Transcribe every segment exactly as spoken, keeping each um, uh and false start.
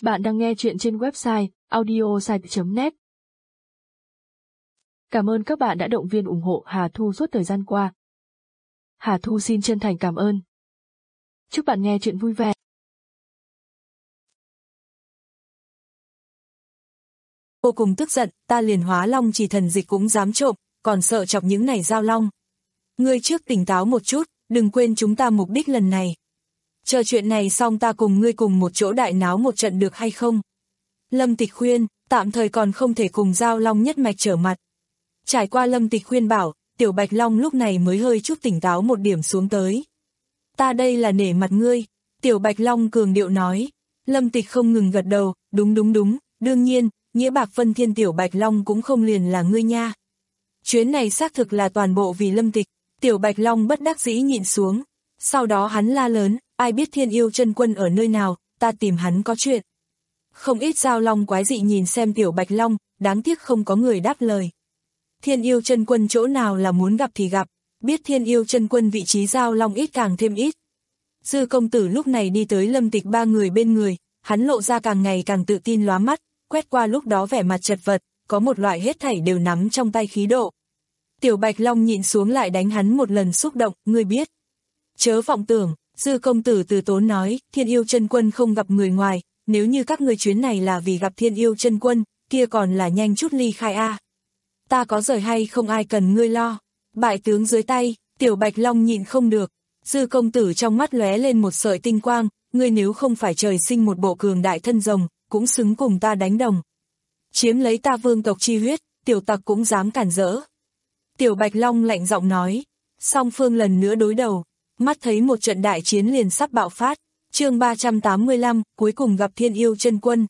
Bạn đang nghe chuyện trên website audiosite chấm net. Cảm ơn các bạn đã động viên ủng hộ Hà Thu suốt thời gian qua. Hà Thu xin chân thành cảm ơn. Chúc bạn nghe chuyện vui vẻ. Vô cùng tức giận, ta liền hóa long chỉ thần dịch cũng dám trộm, còn sợ chọc những này giao long. Ngươi trước tỉnh táo một chút, đừng quên chúng ta mục đích lần này. Chờ chuyện này xong ta cùng ngươi cùng một chỗ đại náo một trận được hay không? Lâm Tịch khuyên, tạm thời còn không thể cùng giao long nhất mạch trở mặt. Trải qua Lâm Tịch khuyên bảo, Tiểu Bạch Long lúc này mới hơi chút tỉnh táo một điểm xuống tới. Ta đây là nể mặt ngươi, Tiểu Bạch Long cường điệu nói. Lâm Tịch không ngừng gật đầu, đúng đúng đúng, đương nhiên, nghĩa bạc phân thiên Tiểu Bạch Long cũng không liền là ngươi nha. Chuyến này xác thực là toàn bộ vì Lâm Tịch, Tiểu Bạch Long bất đắc dĩ nhịn xuống. Sau đó hắn la lớn, ai biết Thiên Yêu Chân Quân ở nơi nào, ta tìm hắn có chuyện. Không ít giao long quái dị nhìn xem Tiểu Bạch Long, đáng tiếc không có người đáp lời. Thiên Yêu Chân Quân chỗ nào là muốn gặp thì gặp, biết Thiên Yêu Chân Quân vị trí giao long ít càng thêm ít. Dư công tử lúc này đi tới Lâm Tịch ba người bên người, hắn lộ ra càng ngày càng tự tin lóa mắt, quét qua lúc đó vẻ mặt chật vật, có một loại hết thảy đều nắm trong tay khí độ. Tiểu Bạch Long nhịn xuống lại đánh hắn một lần xúc động, ngươi biết. Chớ vọng tưởng, Dư công tử từ tốn nói, Thiên Yêu Chân Quân không gặp người ngoài, nếu như các ngươi chuyến này là vì gặp Thiên Yêu Chân Quân, kia còn là nhanh chút ly khai a. Ta có rời hay không ai cần ngươi lo. Bại tướng dưới tay, Tiểu Bạch Long nhịn không được. Dư công tử trong mắt lóe lên một sợi tinh quang, ngươi nếu không phải trời sinh một bộ cường đại thân rồng, cũng xứng cùng ta đánh đồng. Chiếm lấy ta vương tộc chi huyết, tiểu tặc cũng dám cản rỡ. Tiểu Bạch Long lạnh giọng nói, song phương lần nữa đối đầu, mắt thấy một trận đại chiến liền sắp bạo phát, chương ba trăm tám mươi lăm, cuối cùng gặp Thiên Yêu Chân Quân.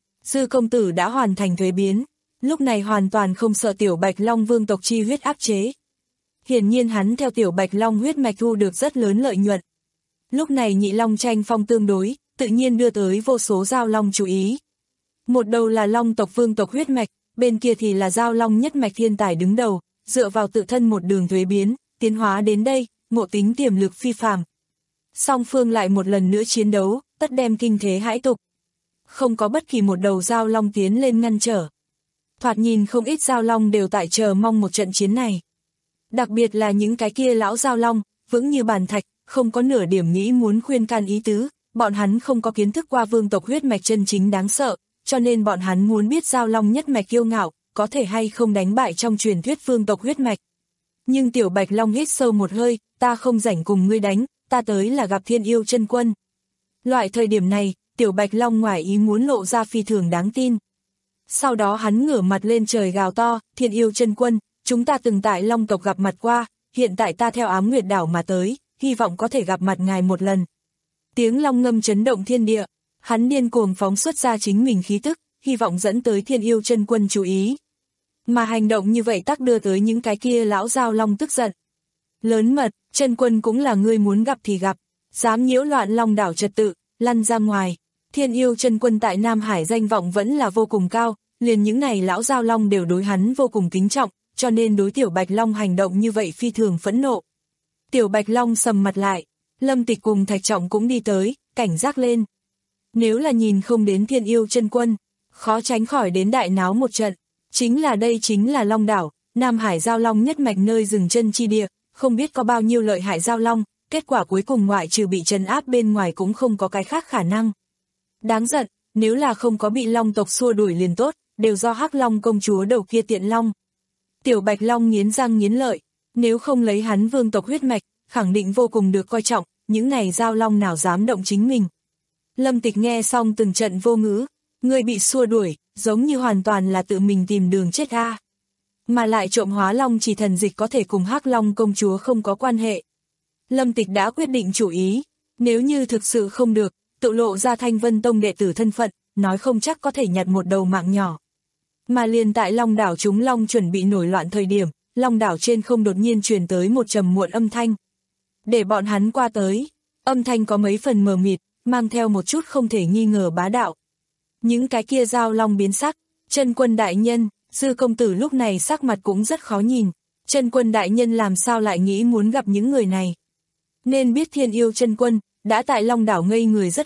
Dư công tử đã hoàn thành thuế biến, lúc này hoàn toàn không sợ Tiểu Bạch Long vương tộc chi huyết áp chế. Hiển nhiên hắn theo Tiểu Bạch Long huyết mạch thu được rất lớn lợi nhuận. Lúc này nhị long tranh phong tương đối, tự nhiên đưa tới vô số giao long chú ý. Một đầu là long tộc vương tộc huyết mạch, bên kia thì là giao long nhất mạch thiên tài đứng đầu, dựa vào tự thân một đường thuế biến, tiến hóa đến đây, ngộ tính tiềm lực phi phàm. Song phương lại một lần nữa chiến đấu, tất đem kinh thế hãi tục. Không có bất kỳ một đầu giao long tiến lên ngăn trở. Thoạt nhìn không ít giao long đều tại chờ mong một trận chiến này. Đặc biệt là những cái kia lão giao long, vững như bàn thạch, không có nửa điểm nghĩ muốn khuyên can ý tứ, bọn hắn không có kiến thức qua vương tộc huyết mạch chân chính đáng sợ, cho nên bọn hắn muốn biết giao long nhất mạch kiêu ngạo, có thể hay không đánh bại trong truyền thuyết vương tộc huyết mạch. Nhưng Tiểu Bạch Long hít sâu một hơi, ta không rảnh cùng ngươi đánh, ta tới là gặp Thiên Yêu Chân Quân. Loại thời điểm này, Tiểu Bạch Long ngoài ý muốn lộ ra phi thường đáng tin. Sau đó hắn ngửa mặt lên trời gào to, Thiên Yêu Chân Quân, chúng ta từng tại Long tộc gặp mặt qua, hiện tại ta theo Ám Nguyệt đảo mà tới, hy vọng có thể gặp mặt ngài một lần. Tiếng long ngâm chấn động thiên địa, hắn điên cuồng phóng xuất ra chính mình khí tức, hy vọng dẫn tới Thiên Yêu Chân Quân chú ý. Mà hành động như vậy tác đưa tới những cái kia lão giao long tức giận. Lớn mật, Chân Quân cũng là ngươi muốn gặp thì gặp, dám nhiễu loạn Long đảo trật tự, lăn ra ngoài. Thiên Yêu Chân Quân tại Nam Hải danh vọng vẫn là vô cùng cao, liền những này lão giao long đều đối hắn vô cùng kính trọng, cho nên đối Tiểu Bạch Long hành động như vậy phi thường phẫn nộ. Tiểu Bạch Long sầm mặt lại, Lâm Tịch cùng Thạch Trọng cũng đi tới, cảnh giác lên. Nếu là nhìn không đến Thiên Yêu Chân Quân, khó tránh khỏi đến đại náo một trận. Chính là đây chính là Long đảo, Nam Hải giao long nhất mạch nơi dừng chân chi địa, không biết có bao nhiêu lợi hại giao long, kết quả cuối cùng ngoại trừ bị trấn áp bên ngoài cũng không có cái khác khả năng. Đáng giận, nếu là không có bị Long tộc xua đuổi liền tốt, đều do Hắc Long công chúa đầu kia tiện long. Tiểu Bạch Long nghiến răng nghiến lợi, nếu không lấy hắn vương tộc huyết mạch, khẳng định vô cùng được coi trọng, những này giao long nào dám động chính mình. Lâm Tịch nghe xong từng trận vô ngữ, người bị xua đuổi, giống như hoàn toàn là tự mình tìm đường chết a. Mà lại trộm hóa long chỉ thần dịch có thể cùng Hắc Long công chúa không có quan hệ. Lâm Tịch đã quyết định chủ ý, nếu như thực sự không được, tự lộ ra Thanh Vân Tông đệ tử thân phận, nói không chắc có thể nhặt một đầu mạng nhỏ. Mà liền tại Long đảo chúng long chuẩn bị nổi loạn thời điểm, Long đảo trên không đột nhiên truyền tới một trầm muộn âm thanh. Để bọn hắn qua tới, âm thanh có mấy phần mờ mịt, mang theo một chút không thể nghi ngờ bá đạo. Những cái kia giao long biến sắc, Chân Quân đại nhân, Dư công tử lúc này sắc mặt cũng rất khó nhìn, Chân Quân đại nhân làm sao lại nghĩ muốn gặp những người này. Nên biết Thiên Yêu Chân Quân đã tại Long đảo ngây người rất lâu,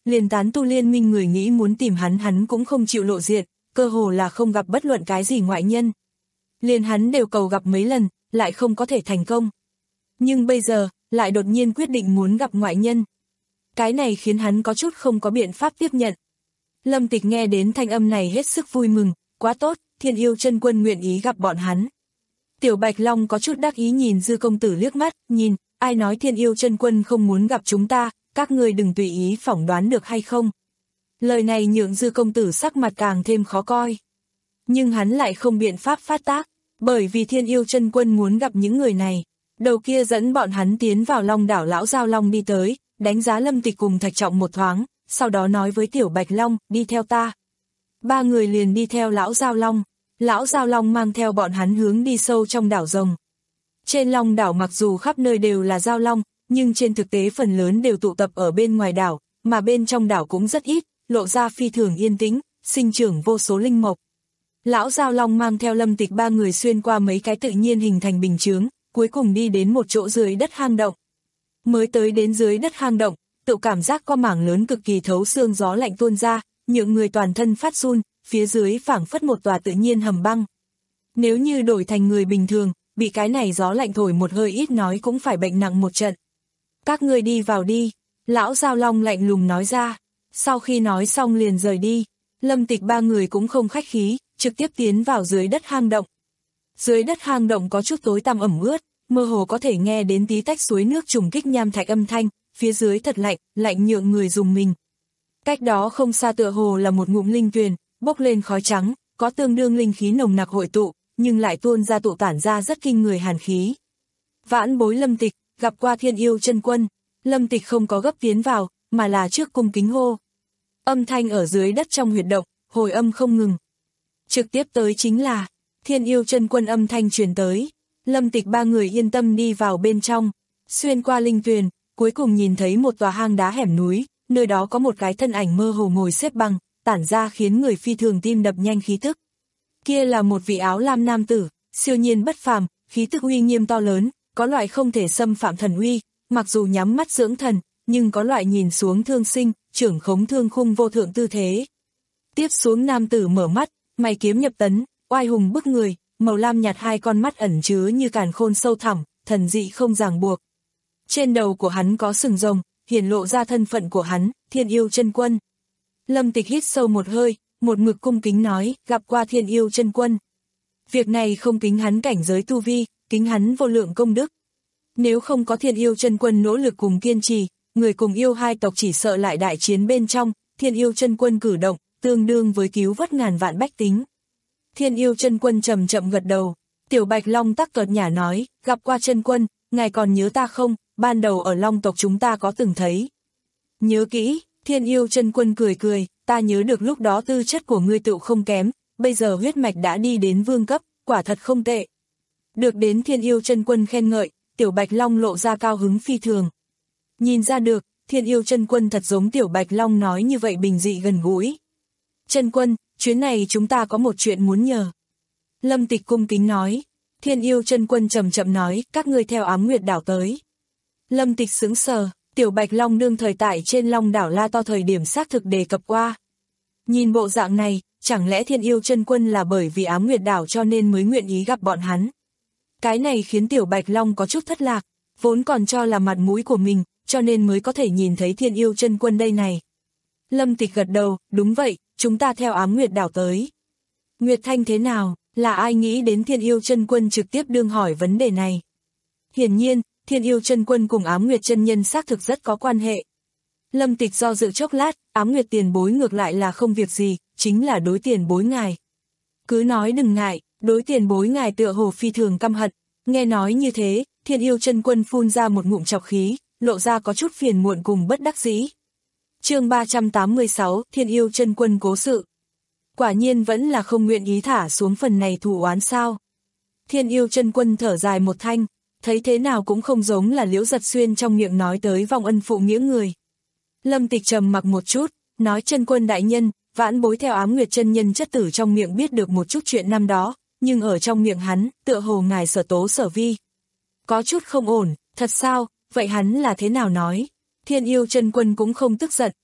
liền tán tu liên minh người nghĩ muốn tìm hắn hắn cũng không chịu lộ diện, cơ hồ là không gặp bất luận cái gì ngoại nhân. Liền hắn đều cầu gặp mấy lần, lại không có thể thành công. Nhưng bây giờ, lại đột nhiên quyết định muốn gặp ngoại nhân. Cái này khiến hắn có chút không có biện pháp tiếp nhận. Lâm Tịch nghe đến thanh âm này hết sức vui mừng, quá tốt, Thiên Yêu Chân Quân nguyện ý gặp bọn hắn. Tiểu Bạch Long có chút đắc ý nhìn Dư công tử liếc mắt, nhìn, ai nói Thiên Yêu Chân Quân không muốn gặp chúng ta, các người đừng tùy ý phỏng đoán được hay không. Lời này nhượng Dư công tử sắc mặt càng thêm khó coi. Nhưng hắn lại không biện pháp phát tác, bởi vì Thiên Yêu Chân Quân muốn gặp những người này. Đầu kia dẫn bọn hắn tiến vào Long đảo lão Giao Long đi tới, đánh giá Lâm Tịch cùng Thạch Trọng một thoáng, sau đó nói với Tiểu Bạch Long, đi theo ta. Ba người liền đi theo lão Giao Long, lão Giao Long mang theo bọn hắn hướng đi sâu trong đảo rồng. Trên Long đảo mặc dù khắp nơi đều là Giao Long, nhưng trên thực tế phần lớn đều tụ tập ở bên ngoài đảo, mà bên trong đảo cũng rất ít, lộ ra phi thường yên tĩnh, sinh trưởng vô số linh mộc. Lão Giao Long mang theo Lâm Tịch ba người xuyên qua mấy cái tự nhiên hình thành bình chướng, cuối cùng đi đến một chỗ dưới đất hang động. Mới tới đến dưới đất hang động, tự cảm giác có mảng lớn cực kỳ thấu xương gió lạnh tuôn ra, nhượng người toàn thân phát run, phía dưới phảng phất một tòa tự nhiên hầm băng. Nếu như đổi thành người bình thường, bị cái này gió lạnh thổi một hơi ít nói cũng phải bệnh nặng một trận. Các ngươi đi vào đi, lão Giao Long lạnh lùng nói ra. Sau khi nói xong liền rời đi, Lâm Tịch ba người cũng không khách khí, trực tiếp tiến vào dưới đất hang động. Dưới đất hang động có chút tối tăm ẩm ướt, mơ hồ có thể nghe đến tí tách suối nước trùng kích nham thạch âm thanh, phía dưới thật lạnh, lạnh nhượng người dùng mình. Cách đó không xa tựa hồ là một ngụm linh tuyền, bốc lên khói trắng, có tương đương linh khí nồng nặc hội tụ, nhưng lại tuôn ra tụ tản ra rất kinh người hàn khí. Vãn bối Lâm Tịch, gặp qua Thiên Yêu Chân Quân, Lâm Tịch không có gấp tiến vào, mà là trước cung kính hô. Âm thanh ở dưới đất trong huyệt động, hồi âm không ngừng. Trực tiếp tới chính là Thiên Yêu Chân Quân âm thanh truyền tới. Lâm Tịch ba người yên tâm đi vào bên trong, xuyên qua linh tuyền, cuối cùng nhìn thấy một tòa hang đá hẻm núi, nơi đó có một cái thân ảnh mơ hồ ngồi xếp bằng, tản ra khiến người phi thường tim đập nhanh khí tức. Kia là một vị áo lam nam tử, siêu nhiên bất phàm, khí tức uy nghiêm to lớn, có loại không thể xâm phạm thần uy, mặc dù nhắm mắt dưỡng thần, nhưng có loại nhìn xuống thương sinh, trưởng khống thương khung vô thượng tư thế. Tiếp xuống nam tử mở mắt, mày kiếm nhập tấn, oai hùng bức người, màu lam nhạt hai con mắt ẩn chứa như càn khôn sâu thẳm, thần dị không ràng buộc. Trên đầu của hắn có sừng rồng, hiển lộ ra thân phận của hắn, Thiên Yêu Chân Quân. Lâm Tịch hít sâu một hơi, một mực cung kính nói, gặp qua Thiên Yêu Chân Quân. Việc này không kính hắn cảnh giới tu vi, kính hắn vô lượng công đức. Nếu không có Thiên Yêu Chân Quân nỗ lực cùng kiên trì, người cùng yêu hai tộc chỉ sợ lại đại chiến bên trong, Thiên Yêu Chân Quân cử động, tương đương với cứu vớt ngàn vạn bách tính. Thiên Yêu Chân Quân chậm chậm gật đầu, Tiểu Bạch Long tắc cợt nhả nói, gặp qua Chân Quân, ngài còn nhớ ta không, ban đầu ở Long tộc chúng ta có từng thấy. Nhớ kỹ, Thiên Yêu Chân Quân cười cười, ta nhớ được lúc đó tư chất của ngươi tựu không kém, bây giờ huyết mạch đã đi đến vương cấp, quả thật không tệ. Được đến Thiên Yêu Chân Quân khen ngợi, Tiểu Bạch Long lộ ra cao hứng phi thường. Nhìn ra được, Thiên Yêu Chân Quân thật giống Tiểu Bạch Long nói như vậy bình dị gần gũi. Chân Quân, chuyến này chúng ta có một chuyện muốn nhờ. Lâm Tịch cung kính nói. Thiên Yêu Chân Quân chậm chậm nói, các ngươi theo Ám Nguyệt đảo tới. Lâm Tịch sững sờ, Tiểu Bạch Long đương thời tại trên Long đảo La To thời điểm xác thực đề cập qua. Nhìn bộ dạng này, chẳng lẽ Thiên Yêu Chân Quân là bởi vì Ám Nguyệt đảo cho nên mới nguyện ý gặp bọn hắn. Cái này khiến Tiểu Bạch Long có chút thất lạc, vốn còn cho là mặt mũi của mình, cho nên mới có thể nhìn thấy Thiên Yêu Chân Quân đây này. Lâm Tịch gật đầu, đúng vậy, chúng ta theo Ám Nguyệt đảo tới. Nguyệt Thanh thế nào, là ai nghĩ đến Thiên Yêu Chân Quân trực tiếp đương hỏi vấn đề này. Hiển nhiên, Thiên Yêu Chân Quân cùng Ám Nguyệt chân nhân xác thực rất có quan hệ. Lâm Tịch do dự chốc lát, Ám Nguyệt tiền bối ngược lại là không việc gì, chính là đối tiền bối ngài. Cứ nói đừng ngại, đối tiền bối ngài tựa hồ phi thường căm hận. Nghe nói như thế, Thiên Yêu Chân Quân phun ra một ngụm trọc khí, lộ ra có chút phiền muộn cùng bất đắc dĩ. Chương ba trăm tám mươi sáu, Thiên Yêu Chân Quân cố sự. Quả nhiên vẫn là không nguyện ý thả xuống phần này thù oán sao. Thiên Yêu Chân Quân thở dài một thanh, thấy thế nào cũng không giống là Liễu Giật Xuyên trong miệng nói tới vong ân phụ nghĩa người. Lâm Tịch trầm mặc một chút, nói Chân Quân đại nhân, vãn bối theo Ám Nguyệt chân nhân chất tử trong miệng biết được một chút chuyện năm đó, nhưng ở trong miệng hắn, tựa hồ ngài sở tố sở vi. Có chút không ổn, thật sao, vậy hắn là thế nào nói? Thiên Yêu Chân Quân cũng không tức giận,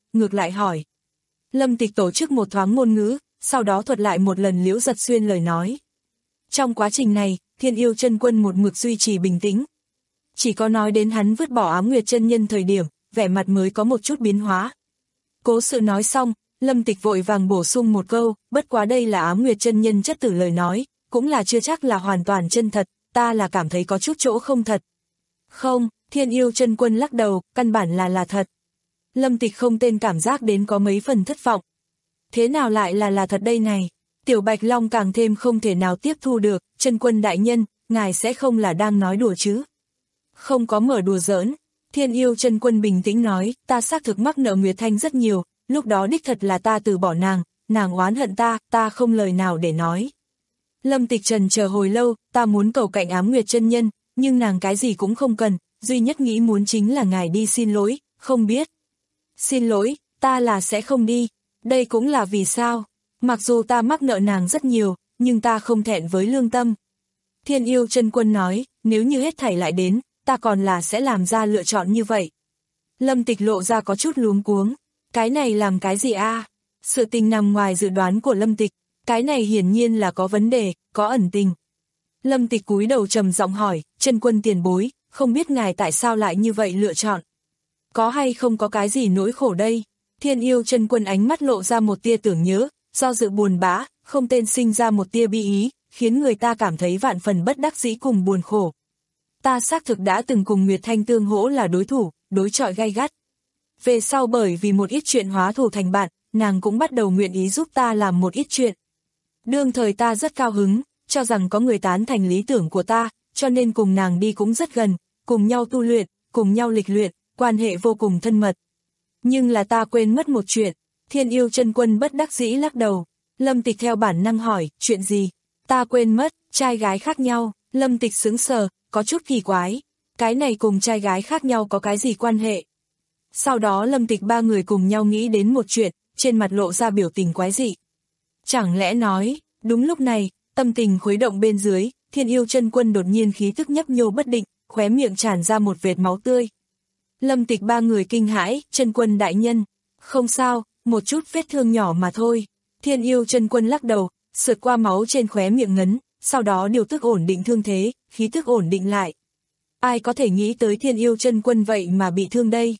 ngược lại hỏi. Lâm Tịch tổ chức một thoáng ngôn ngữ, sau đó thuật lại một lần Liễu Giật Xuyên lời nói. Trong quá trình này, Thiên Yêu Chân Quân một mực duy trì bình tĩnh. Chỉ có nói đến hắn vứt bỏ Ám Nguyệt chân nhân thời điểm, vẻ mặt mới có một chút biến hóa. Cố sự nói xong, Lâm Tịch vội vàng bổ sung một câu, bất quá đây là Ám Nguyệt chân nhân chất tử lời nói, cũng là chưa chắc là hoàn toàn chân thật, ta là cảm thấy có chút chỗ không thật. Không, Thiên Yêu Chân Quân lắc đầu, căn bản là là thật. Lâm Tịch không tên cảm giác đến có mấy phần thất vọng. Thế nào lại là là thật đây này? Tiểu Bạch Long càng thêm không thể nào tiếp thu được, Chân Quân đại nhân, ngài sẽ không là đang nói đùa chứ? Không có mở đùa giỡn. Thiên Yêu Chân Quân bình tĩnh nói, ta xác thực mắc nợ Nguyệt Thanh rất nhiều, lúc đó đích thật là ta từ bỏ nàng, nàng oán hận ta, ta không lời nào để nói. Lâm Tịch trần chờ hồi lâu, ta muốn cầu cạnh Ám Nguyệt chân nhân, nhưng nàng cái gì cũng không cần, duy nhất nghĩ muốn chính là ngài đi xin lỗi, không biết. Xin lỗi, ta là sẽ không đi, đây cũng là vì sao, mặc dù ta mắc nợ nàng rất nhiều, nhưng ta không thẹn với lương tâm. Thiên Yêu Chân Quân nói, nếu như hết thảy lại đến, ta còn là sẽ làm ra lựa chọn như vậy. Lâm Tịch lộ ra có chút luống cuống, cái này làm cái gì a? À? Sự tình nằm ngoài dự đoán của Lâm Tịch, cái này hiển nhiên là có vấn đề, có ẩn tình. Lâm Tịch cúi đầu trầm giọng hỏi, Chân Quân tiền bối, không biết ngài tại sao lại như vậy lựa chọn? Có hay không có cái gì nỗi khổ đây? Thiên Yêu Chân Quân ánh mắt lộ ra một tia tưởng nhớ, do dự buồn bã, không tên sinh ra một tia bi ý, khiến người ta cảm thấy vạn phần bất đắc dĩ cùng buồn khổ. Ta xác thực đã từng cùng Nguyệt Thanh tương hỗ là đối thủ, đối chọi gay gắt. Về sau bởi vì một ít chuyện hóa thù thành bạn, nàng cũng bắt đầu nguyện ý giúp ta làm một ít chuyện. Đương thời ta rất cao hứng, cho rằng có người tán thành lý tưởng của ta, cho nên cùng nàng đi cũng rất gần, cùng nhau tu luyện, cùng nhau lịch luyện, quan hệ vô cùng thân mật. Nhưng là ta quên mất một chuyện, Thiên Yêu Chân Quân bất đắc dĩ lắc đầu. Lâm Tịch theo bản năng hỏi, chuyện gì? Ta quên mất, trai gái khác nhau. Lâm Tịch sững sờ, có chút kỳ quái. Cái này cùng trai gái khác nhau có cái gì quan hệ? Sau đó Lâm Tịch ba người cùng nhau nghĩ đến một chuyện, trên mặt lộ ra biểu tình quái dị. Chẳng lẽ nói, đúng lúc này, tâm tình khuấy động bên dưới, Thiên Yêu Chân Quân đột nhiên khí tức nhấp nhô bất định, khóe miệng tràn ra một vệt máu tươi. Lâm Tịch ba người kinh hãi, Chân Quân đại nhân, không sao, một chút vết thương nhỏ mà thôi. Thiên Yêu Chân Quân lắc đầu, sượt qua máu trên khóe miệng ngấn, sau đó điều tức ổn định thương thế, khí tức ổn định lại. Ai có thể nghĩ tới Thiên Yêu Chân Quân vậy mà bị thương đây?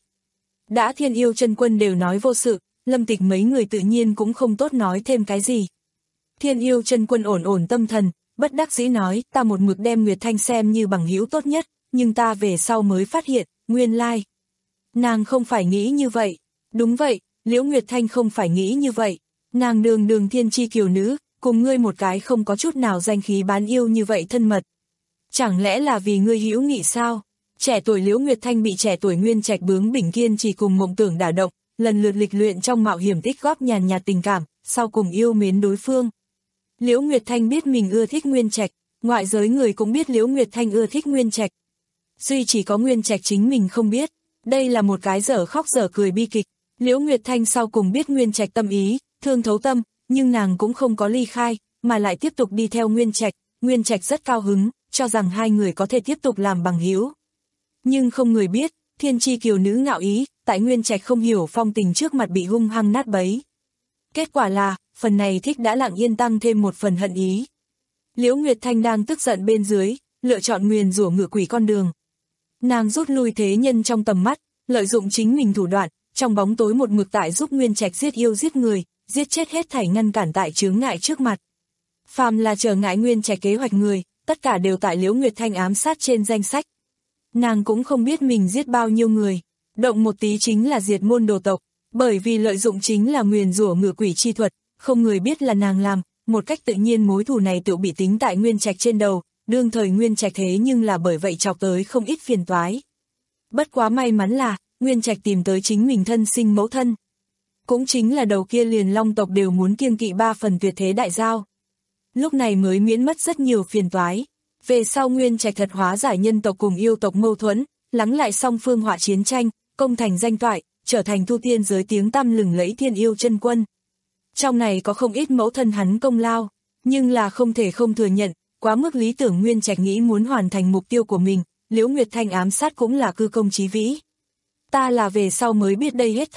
Đã Thiên Yêu Chân Quân đều nói vô sự, Lâm Tịch mấy người tự nhiên cũng không tốt nói thêm cái gì. Thiên Yêu Chân Quân ổn ổn tâm thần, bất đắc dĩ nói, ta một mực đem Nguyệt Thanh xem như bằng hữu tốt nhất, nhưng ta về sau mới phát hiện, nguyên lai. Nàng không phải nghĩ như vậy. Đúng vậy, Liễu Nguyệt Thanh không phải nghĩ như vậy. Nàng đường đường thiên chi kiều nữ, cùng ngươi một cái không có chút nào danh khí bán yêu như vậy thân mật. Chẳng lẽ là vì ngươi hữu nghị sao? Trẻ tuổi Liễu Nguyệt Thanh bị trẻ tuổi Nguyên Trạch bướng bỉnh kiên chỉ cùng mộng tưởng đả động, lần lượt lịch luyện trong mạo hiểm tích góp nhàn nhạt tình cảm, sau cùng yêu mến đối phương. Liễu Nguyệt Thanh biết mình ưa thích Nguyên Trạch, ngoại giới người cũng biết Liễu Nguyệt Thanh ưa thích Nguyên Trạch. Duy chỉ có Nguyên Trạch chính mình không biết, đây là một cái dở khóc dở cười bi kịch. Liễu Nguyệt Thanh sau cùng biết Nguyên Trạch tâm ý, thương thấu tâm, nhưng nàng cũng không có ly khai, mà lại tiếp tục đi theo Nguyên Trạch. Nguyên Trạch rất cao hứng, cho rằng hai người có thể tiếp tục làm bằng hữu. Nhưng không người biết, thiên chi kiều nữ ngạo ý, tại Nguyên Trạch không hiểu phong tình trước mặt bị hung hăng nát bấy. Kết quả là, phần này thích đã lặng yên tăng thêm một phần hận ý. Liễu Nguyệt Thanh đang tức giận bên dưới, lựa chọn nguyền rủa ngự quỷ con đường. Nàng rút lui thế nhân trong tầm mắt, lợi dụng chính mình thủ đoạn, trong bóng tối một mực tại giúp Nguyên Trạch giết yêu giết người, giết chết hết thảy ngăn cản tại chướng ngại trước mặt. Phàm là trở ngại Nguyên Trạch kế hoạch người, tất cả đều tại Liễu Nguyệt Thanh ám sát trên danh sách. Nàng cũng không biết mình giết bao nhiêu người, động một tí chính là diệt môn đồ tộc, bởi vì lợi dụng chính là nguyền rủa ngự quỷ chi thuật, không người biết là nàng làm, một cách tự nhiên mối thù này tự bị tính tại Nguyên Trạch trên đầu, đương thời Nguyên Trạch thế nhưng là bởi vậy chọc tới không ít phiền toái. Bất quá may mắn là, Nguyên Trạch tìm tới chính mình thân sinh mẫu thân. Cũng chính là đầu kia liền long tộc đều muốn kiêng kỵ ba phần tuyệt thế đại giao. Lúc này mới miễn mất rất nhiều phiền toái. Về sau Nguyên Trạch thật hóa giải nhân tộc cùng yêu tộc mâu thuẫn, lắng lại song phương họa chiến tranh, công thành danh toại, trở thành thu tiên giới tiếng tăm lừng lẫy Thiên Yêu Chân Quân. Trong này có không ít mẫu thân hắn công lao, nhưng là không thể không thừa nhận, quá mức lý tưởng Nguyên Trạch nghĩ muốn hoàn thành mục tiêu của mình, Liễu Nguyệt Thanh ám sát cũng là cư công chí vĩ. Ta là về sau mới biết đây hết thảy,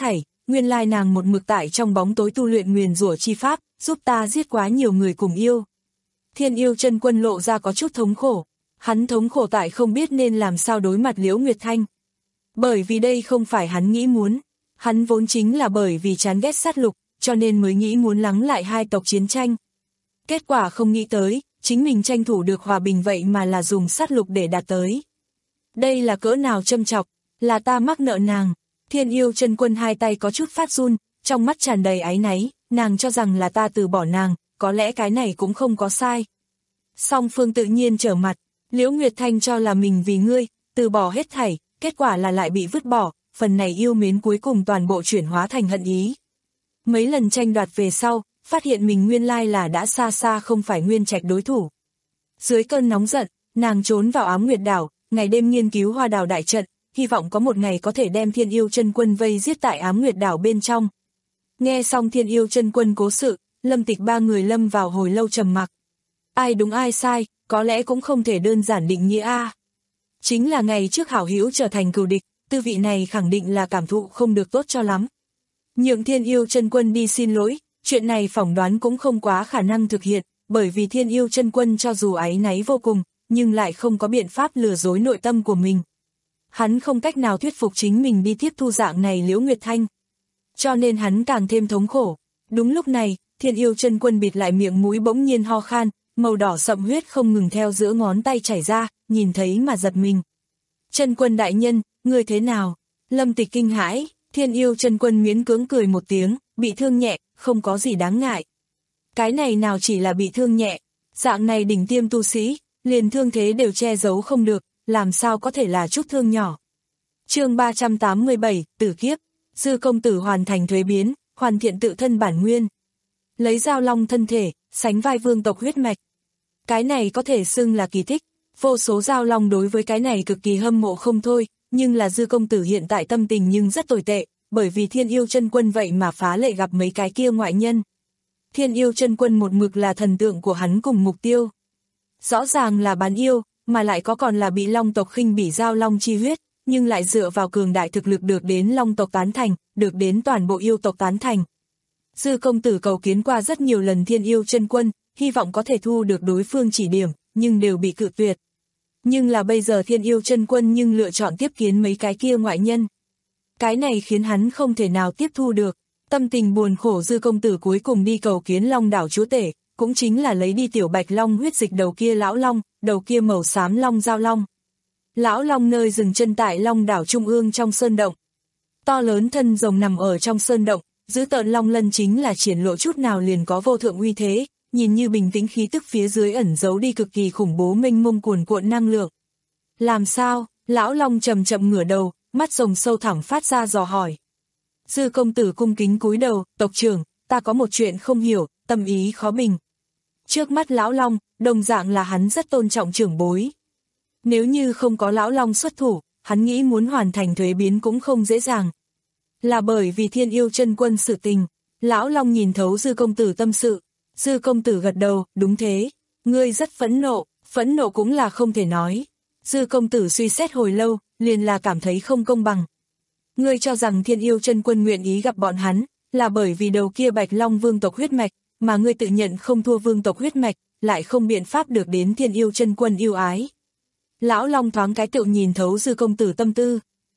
nguyên lai nàng một mực tại trong bóng tối tu luyện nguyền rủa chi pháp, giúp ta giết quá nhiều người cùng yêu. Thiên Yêu Chân Quân lộ ra có chút thống khổ, hắn thống khổ tại không biết nên làm sao đối mặt Liễu Nguyệt Thanh. Bởi vì đây không phải hắn nghĩ muốn, hắn vốn chính là bởi vì chán ghét sát lục, cho nên mới nghĩ muốn lắng lại hai tộc chiến tranh. Kết quả không nghĩ tới, chính mình tranh thủ được hòa bình vậy mà là dùng sát lục để đạt tới. Đây là cỡ nào châm chọc, là ta mắc nợ nàng. Thiên Yêu Chân Quân hai tay có chút phát run, trong mắt tràn đầy áy náy, nàng cho rằng là ta từ bỏ nàng, có lẽ cái này cũng không có sai. Song phương tự nhiên trở mặt, Liễu Nguyệt Thanh cho là mình vì ngươi, từ bỏ hết thảy, kết quả là lại bị vứt bỏ, phần này yêu mến cuối cùng toàn bộ chuyển hóa thành hận ý. Mấy lần tranh đoạt về sau, phát hiện mình nguyên lai là đã xa xa không phải Nguyên Trạch đối thủ. Dưới cơn nóng giận, nàng trốn vào Ám Nguyệt Đảo, ngày đêm nghiên cứu Hoa Đào đại trận, hy vọng có một ngày có thể đem Thiên Yêu Chân Quân vây giết tại Ám Nguyệt Đảo bên trong. Nghe xong Thiên Yêu Chân Quân cố sự, Lâm Tịch ba người lâm vào hồi lâu trầm mặc. Ai đúng ai sai, có lẽ cũng không thể đơn giản định nghĩa a. Chính là ngày trước hảo hữu trở thành cừu địch, tư vị này khẳng định là cảm thụ không được tốt cho lắm. Nhượng Thiên Yêu Chân Quân đi xin lỗi, chuyện này phỏng đoán cũng không quá khả năng thực hiện, bởi vì Thiên Yêu Chân Quân cho dù áy náy vô cùng, nhưng lại không có biện pháp lừa dối nội tâm của mình. Hắn không cách nào thuyết phục chính mình đi tiếp thu dạng này Liễu Nguyệt Thanh. Cho nên hắn càng thêm thống khổ. Đúng lúc này, Thiên Yêu Chân Quân bịt lại miệng mũi bỗng nhiên ho khan, màu đỏ sậm huyết không ngừng theo giữa ngón tay chảy ra, nhìn thấy mà giật mình. Chân Quân đại nhân, người thế nào? Lâm Tịch kinh hãi, Thiên Yêu Chân Quân miễn cưỡng cười một tiếng, bị thương nhẹ, không có gì đáng ngại. Cái này nào chỉ là bị thương nhẹ, dạng này đỉnh tiêm tu sĩ, liền thương thế đều che giấu không được, làm sao có thể là chút thương nhỏ. Chương ba trăm tám mươi bảy, Tử Kiếp, Dư công tử hoàn thành thuế biến, hoàn thiện tự thân bản nguyên. Lấy Giao Long thân thể, sánh vai vương tộc huyết mạch. Cái này có thể xưng là kỳ tích, vô số Giao Long đối với cái này cực kỳ hâm mộ không thôi, nhưng là Dư công tử hiện tại tâm tình nhưng rất tồi tệ, bởi vì Thiên Yêu Chân Quân vậy mà phá lệ gặp mấy cái kia ngoại nhân. Thiên Yêu Chân Quân một mực là thần tượng của hắn cùng mục tiêu. Rõ ràng là bán yêu, mà lại có còn là bị Long tộc khinh bỉ Giao Long chi huyết, nhưng lại dựa vào cường đại thực lực được đến Long tộc tán thành, được đến toàn bộ yêu tộc tán thành. Dư công tử cầu kiến qua rất nhiều lần Thiên Yêu Chân Quân, hy vọng có thể thu được đối phương chỉ điểm, nhưng đều bị cự tuyệt. Nhưng là bây giờ Thiên Yêu Chân Quân nhưng lựa chọn tiếp kiến mấy cái kia ngoại nhân. Cái này khiến hắn không thể nào tiếp thu được, tâm tình buồn khổ Dư công tử cuối cùng đi cầu kiến Long đảo chúa tể, cũng chính là lấy đi tiểu bạch long huyết dịch đầu kia lão long, đầu kia màu xám long Giao Long. Lão long nơi dừng chân tại Long đảo trung ương trong sơn động. To lớn thân rồng nằm ở trong sơn động, giữ tợn long lân chính là triển lộ chút nào liền có vô thượng uy thế, nhìn như bình tĩnh khí tức phía dưới ẩn giấu đi cực kỳ khủng bố mênh mông cuồn cuộn năng lượng. Làm sao? Lão long chậm chậm ngửa đầu, mắt rồng sâu thẳm phát ra dò hỏi. Dư công tử cung kính cúi đầu, tộc trưởng, ta có một chuyện không hiểu, tâm ý khó bình. Trước mắt lão long, đồng dạng là hắn rất tôn trọng trưởng bối. Nếu như không có lão long xuất thủ, hắn nghĩ muốn hoàn thành thuế biến cũng không dễ dàng. Là bởi vì Thiên Yêu Chân Quân sự tình, lão long nhìn thấu Dư công tử tâm sự. Dư công tử gật đầu, đúng thế, ngươi rất phẫn nộ, phẫn nộ cũng là không thể nói. Dư công tử suy xét hồi lâu, liền là cảm thấy không công bằng. Ngươi cho rằng Thiên Yêu Chân Quân nguyện ý gặp bọn hắn, là bởi vì đầu kia bạch long vương tộc huyết mạch, mà ngươi tự nhận không thua vương tộc huyết mạch, lại không biện pháp được đến Thiên Yêu Chân Quân yêu ái. Lão long thoáng cái tựu nhìn thấu Dư công tử tâm tư.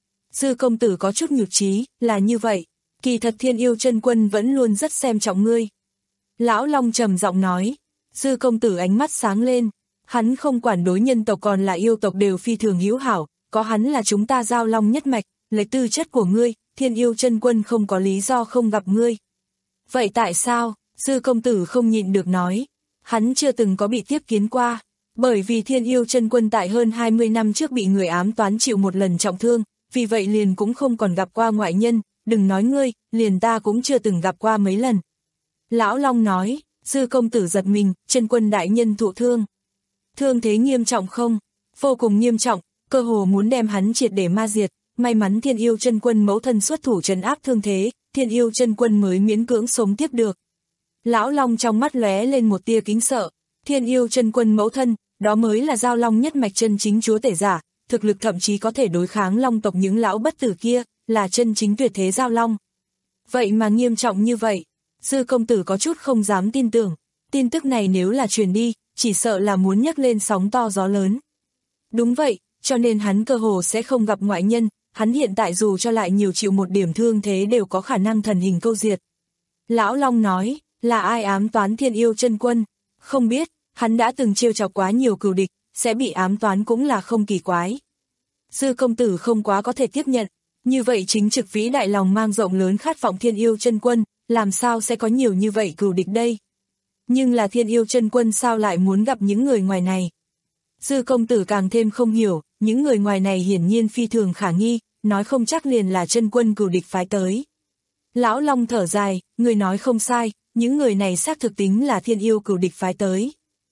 Dư công tử có chút nhụt chí, là như vậy, kỳ thật Thiên Yêu Chân Quân vẫn luôn rất xem trọng ngươi. Lão long trầm giọng nói. Dư công tử ánh mắt sáng lên, hắn không quản đối nhân tộc còn là yêu tộc đều phi thường hữu hảo, có hắn là chúng ta Giao Long nhất mạch, lấy tư chất của ngươi, Thiên Yêu Chân Quân không có lý do không gặp ngươi. Vậy tại sao? Dư công tử không nhịn được nói, hắn chưa từng có bị tiếp kiến qua, bởi vì Thiên Yêu Chân Quân tại hơn hai mươi năm trước bị người ám toán chịu một lần trọng thương, vì vậy liền cũng không còn gặp qua ngoại nhân, đừng nói ngươi, liền ta cũng chưa từng gặp qua mấy lần. Lão Long nói. Dư công tử giật mình, Chân Quân đại nhân thụ thương. Thương thế nghiêm trọng không? Vô cùng nghiêm trọng, cơ hồ muốn đem hắn triệt để ma diệt, may mắn Thiên Yêu Chân Quân mẫu thân xuất thủ trấn áp thương thế, Thiên Yêu Chân Quân mới miễn cưỡng sống tiếp được. Lão Long trong mắt lóe lên một tia kính sợ, Thiên Yêu Chân Quân mẫu thân, đó mới là Giao Long nhất mạch chân chính chúa tể giả, thực lực thậm chí có thể đối kháng Long tộc những lão bất tử kia, là chân chính tuyệt thế Giao Long. Vậy mà nghiêm trọng như vậy, Dư công tử có chút không dám tin tưởng, tin tức này nếu là truyền đi, chỉ sợ là muốn nhấc lên sóng to gió lớn. Đúng vậy, cho nên hắn cơ hồ sẽ không gặp ngoại nhân, hắn hiện tại dù cho lại nhiều chịu một điểm thương thế đều có khả năng thần hình câu diệt. Lão Long nói, là ai ám toán Thiên Yêu Chân Quân? Không biết, hắn đã từng trêu chọc quá nhiều cừu địch, sẽ bị ám toán cũng là không kỳ quái. Dư công tử không quá có thể tiếp nhận, như vậy chính trực vĩ đại lòng mang rộng lớn khát vọng Thiên Yêu Chân Quân, làm sao sẽ có nhiều như vậy cừu địch đây? Nhưng là Thiên Yêu Chân Quân sao lại muốn gặp những người ngoài này? Dư công tử càng thêm không hiểu, những người ngoài này hiển nhiên phi thường khả nghi, nói không chắc liền là chân quân cừu địch phái tới. Lão Long thở dài, người nói không sai, những người này xác thực tính là Thiên Yêu cừu địch phái tới.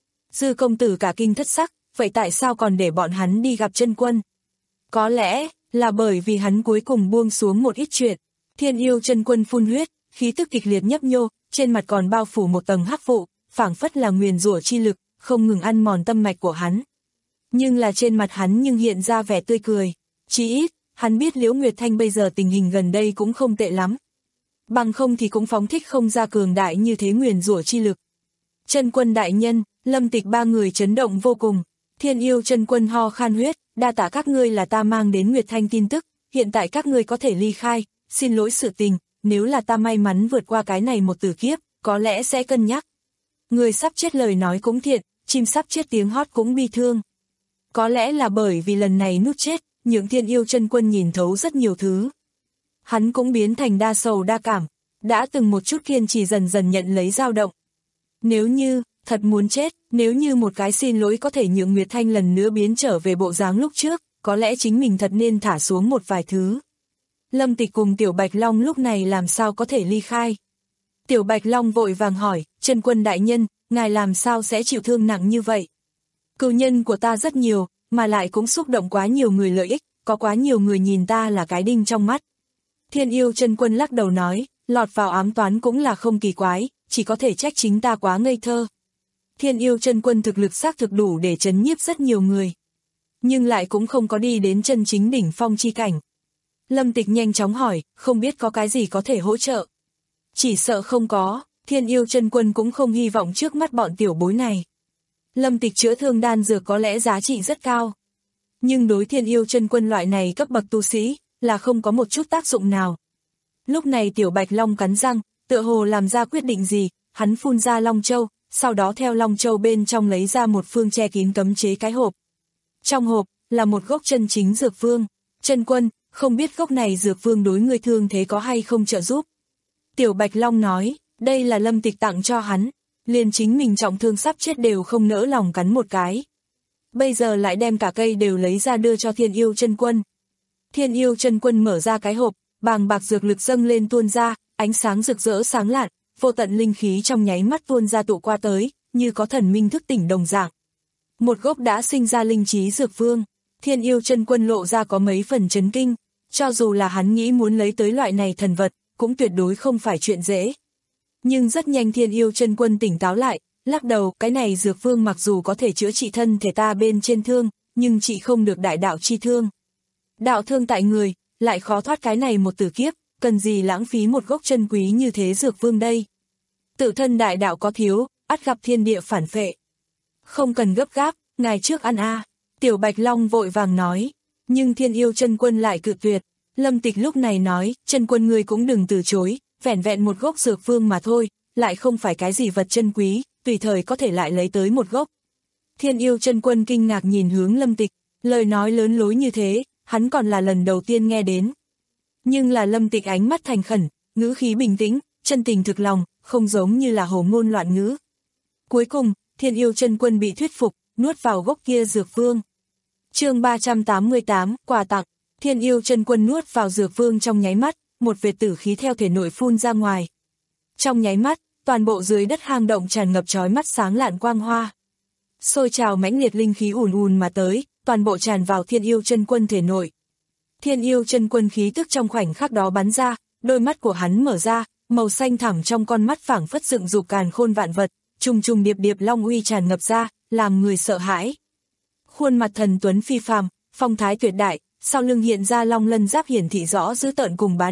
Dư công tử cả kinh thất sắc, vậy tại sao còn để bọn hắn đi gặp chân quân? Có lẽ là bởi vì hắn cuối cùng buông xuống một ít chuyện. Thiên Yêu Chân Quân phun huyết, khí tức kịch liệt nhấp nhô, trên mặt còn bao phủ một tầng hắc vụ, phảng phất là nguyền rủa chi lực, không ngừng ăn mòn tâm mạch của hắn. Nhưng là trên mặt hắn nhưng hiện ra vẻ tươi cười, chí ít, hắn biết Liễu Nguyệt Thanh bây giờ tình hình gần đây cũng không tệ lắm. Bằng không thì cũng phóng thích không ra cường đại như thế nguyền rủa chi lực. Chân quân đại nhân, Lâm Tịch ba người chấn động vô cùng. Thiên Yêu Chân Quân ho khan huyết, đa tạ các ngươi là ta mang đến Nguyệt Thanh tin tức, hiện tại các ngươi có thể ly khai, xin lỗi sự tình, nếu là ta may mắn vượt qua cái này một tử kiếp, có lẽ sẽ cân nhắc. Người sắp chết lời nói cũng thiện, chim sắp chết tiếng hót cũng bi thương. Có lẽ là bởi vì lần này nút chết, những Thiên Yêu Chân Quân nhìn thấu rất nhiều thứ. Hắn cũng biến thành đa sầu đa cảm, đã từng một chút kiên trì dần dần nhận lấy dao động. Nếu như, thật muốn chết, nếu như một cái xin lỗi có thể nhượng Nguyệt Thanh lần nữa biến trở về bộ dáng lúc trước, có lẽ chính mình thật nên thả xuống một vài thứ. Lâm Tịch cùng Tiểu Bạch Long lúc này làm sao có thể ly khai. Tiểu Bạch Long vội vàng hỏi, chân quân đại nhân, ngài làm sao sẽ chịu thương nặng như vậy? Cừu nhân của ta rất nhiều, mà lại cũng xúc động quá nhiều người lợi ích, có quá nhiều người nhìn ta là cái đinh trong mắt. Thiên Yêu Chân Quân lắc đầu nói, lọt vào ám toán cũng là không kỳ quái, chỉ có thể trách chính ta quá ngây thơ. Thiên Yêu Chân Quân thực lực xác thực đủ để trấn nhiếp rất nhiều người, nhưng lại cũng không có đi đến chân chính đỉnh phong chi cảnh. Lâm Tịch nhanh chóng hỏi, không biết có cái gì có thể hỗ trợ. Chỉ sợ không có, Thiên Yêu Chân Quân cũng không hy vọng trước mắt bọn tiểu bối này. Lâm Tịch chữa thương đan dược có lẽ giá trị rất cao, nhưng đối Thiên Yêu Chân Quân loại này cấp bậc tu sĩ, là không có một chút tác dụng nào. Lúc này Tiểu Bạch Long cắn răng, tựa hồ làm ra quyết định gì, hắn phun ra Long Châu, sau đó theo Long Châu bên trong lấy ra một phương che kín cấm chế cái hộp. Trong hộp, là một gốc chân chính dược vương. Chân quân, không biết gốc này dược vương đối người thương thế có hay không trợ giúp. Tiểu Bạch Long nói, đây là Lâm Tịch tặng cho hắn, liền chính mình trọng thương sắp chết đều không nỡ lòng cắn một cái. Bây giờ lại đem cả cây đều lấy ra đưa cho Thiên Yêu Chân Quân. Thiên Yêu Chân Quân mở ra cái hộp, bàng bạc dược lực dâng lên tuôn ra, ánh sáng rực rỡ sáng lạn, vô tận linh khí trong nháy mắt tuôn ra tụ qua tới, như có thần minh thức tỉnh đồng dạng. Một gốc đã sinh ra linh trí dược vương, Thiên Yêu Chân Quân lộ ra có mấy phần chấn kinh, cho dù là hắn nghĩ muốn lấy tới loại này thần vật, cũng tuyệt đối không phải chuyện dễ. Nhưng rất nhanh Thiên Yêu Chân Quân tỉnh táo lại, lắc đầu, cái này dược vương mặc dù có thể chữa trị thân thể ta bên trên thương, nhưng trị không được đại đạo chi thương. Đạo thương tại người, lại khó thoát cái này một tử kiếp, cần gì lãng phí một gốc chân quý như thế dược vương đây. Tự thân đại đạo có thiếu, ắt gặp thiên địa phản phệ. Không cần gấp gáp, ngài trước ăn a. À. Tiểu Bạch Long vội vàng nói, nhưng Thiên Yêu Chân Quân lại cự tuyệt. Lâm Tịch lúc này nói, chân quân ngươi cũng đừng từ chối, vẻn vẹn một gốc dược vương mà thôi, lại không phải cái gì vật chân quý, tùy thời có thể lại lấy tới một gốc. Thiên Yêu Chân Quân kinh ngạc nhìn hướng Lâm Tịch, lời nói lớn lối như thế, hắn còn là lần đầu tiên nghe đến. Nhưng là Lâm Tịch ánh mắt thành khẩn, ngữ khí bình tĩnh, chân tình thực lòng, không giống như là hồ ngôn loạn ngữ. Cuối cùng, Thiên Yêu Chân Quân bị thuyết phục, nuốt vào gốc kia dược vương. Chương ba trăm tám mươi tám, quà tặng. Thiên Yêu Chân Quân nuốt vào dược vương trong nháy mắt, một vệt tử khí theo thể nội phun ra ngoài. Trong nháy mắt, toàn bộ dưới đất hang động tràn ngập chói mắt sáng lạn quang hoa. Sôi trào mãnh liệt linh khí ùn ùn mà tới, toàn bộ tràn vào Thiên Yêu Chân Quân thể nội. Thiên Yêu Chân Quân khí tức trong khoảnh khắc đó bắn ra, đôi mắt của hắn mở ra, màu xanh thẳm trong con mắt phảng phất dựng dục càn khôn vạn vật, trùng trùng điệp điệp long uy tràn ngập ra, làm người sợ hãi. Khuôn mặt thần tuấn phi phàm, phong thái tuyệt đại, sau lưng hiện ra long lân giáp hiển thị rõ dữ tợn cùng bá đạo,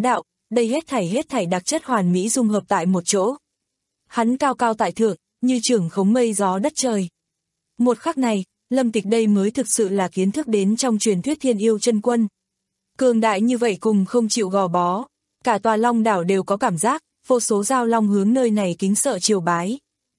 đây hết thảy hết thảy đặc chất hoàn mỹ dung hợp tại một chỗ. Hắn cao cao tại thượng, như trưởng khống mây gió đất trời. Một khắc này, Lâm Tịch đây mới thực sự là kiến thức đến trong truyền thuyết Thiên Yêu Chân Quân. Cường đại như vậy cùng không chịu gò bó, cả tòa Long đảo đều có cảm giác, vô số giao long hướng nơi này kính sợ triều bái.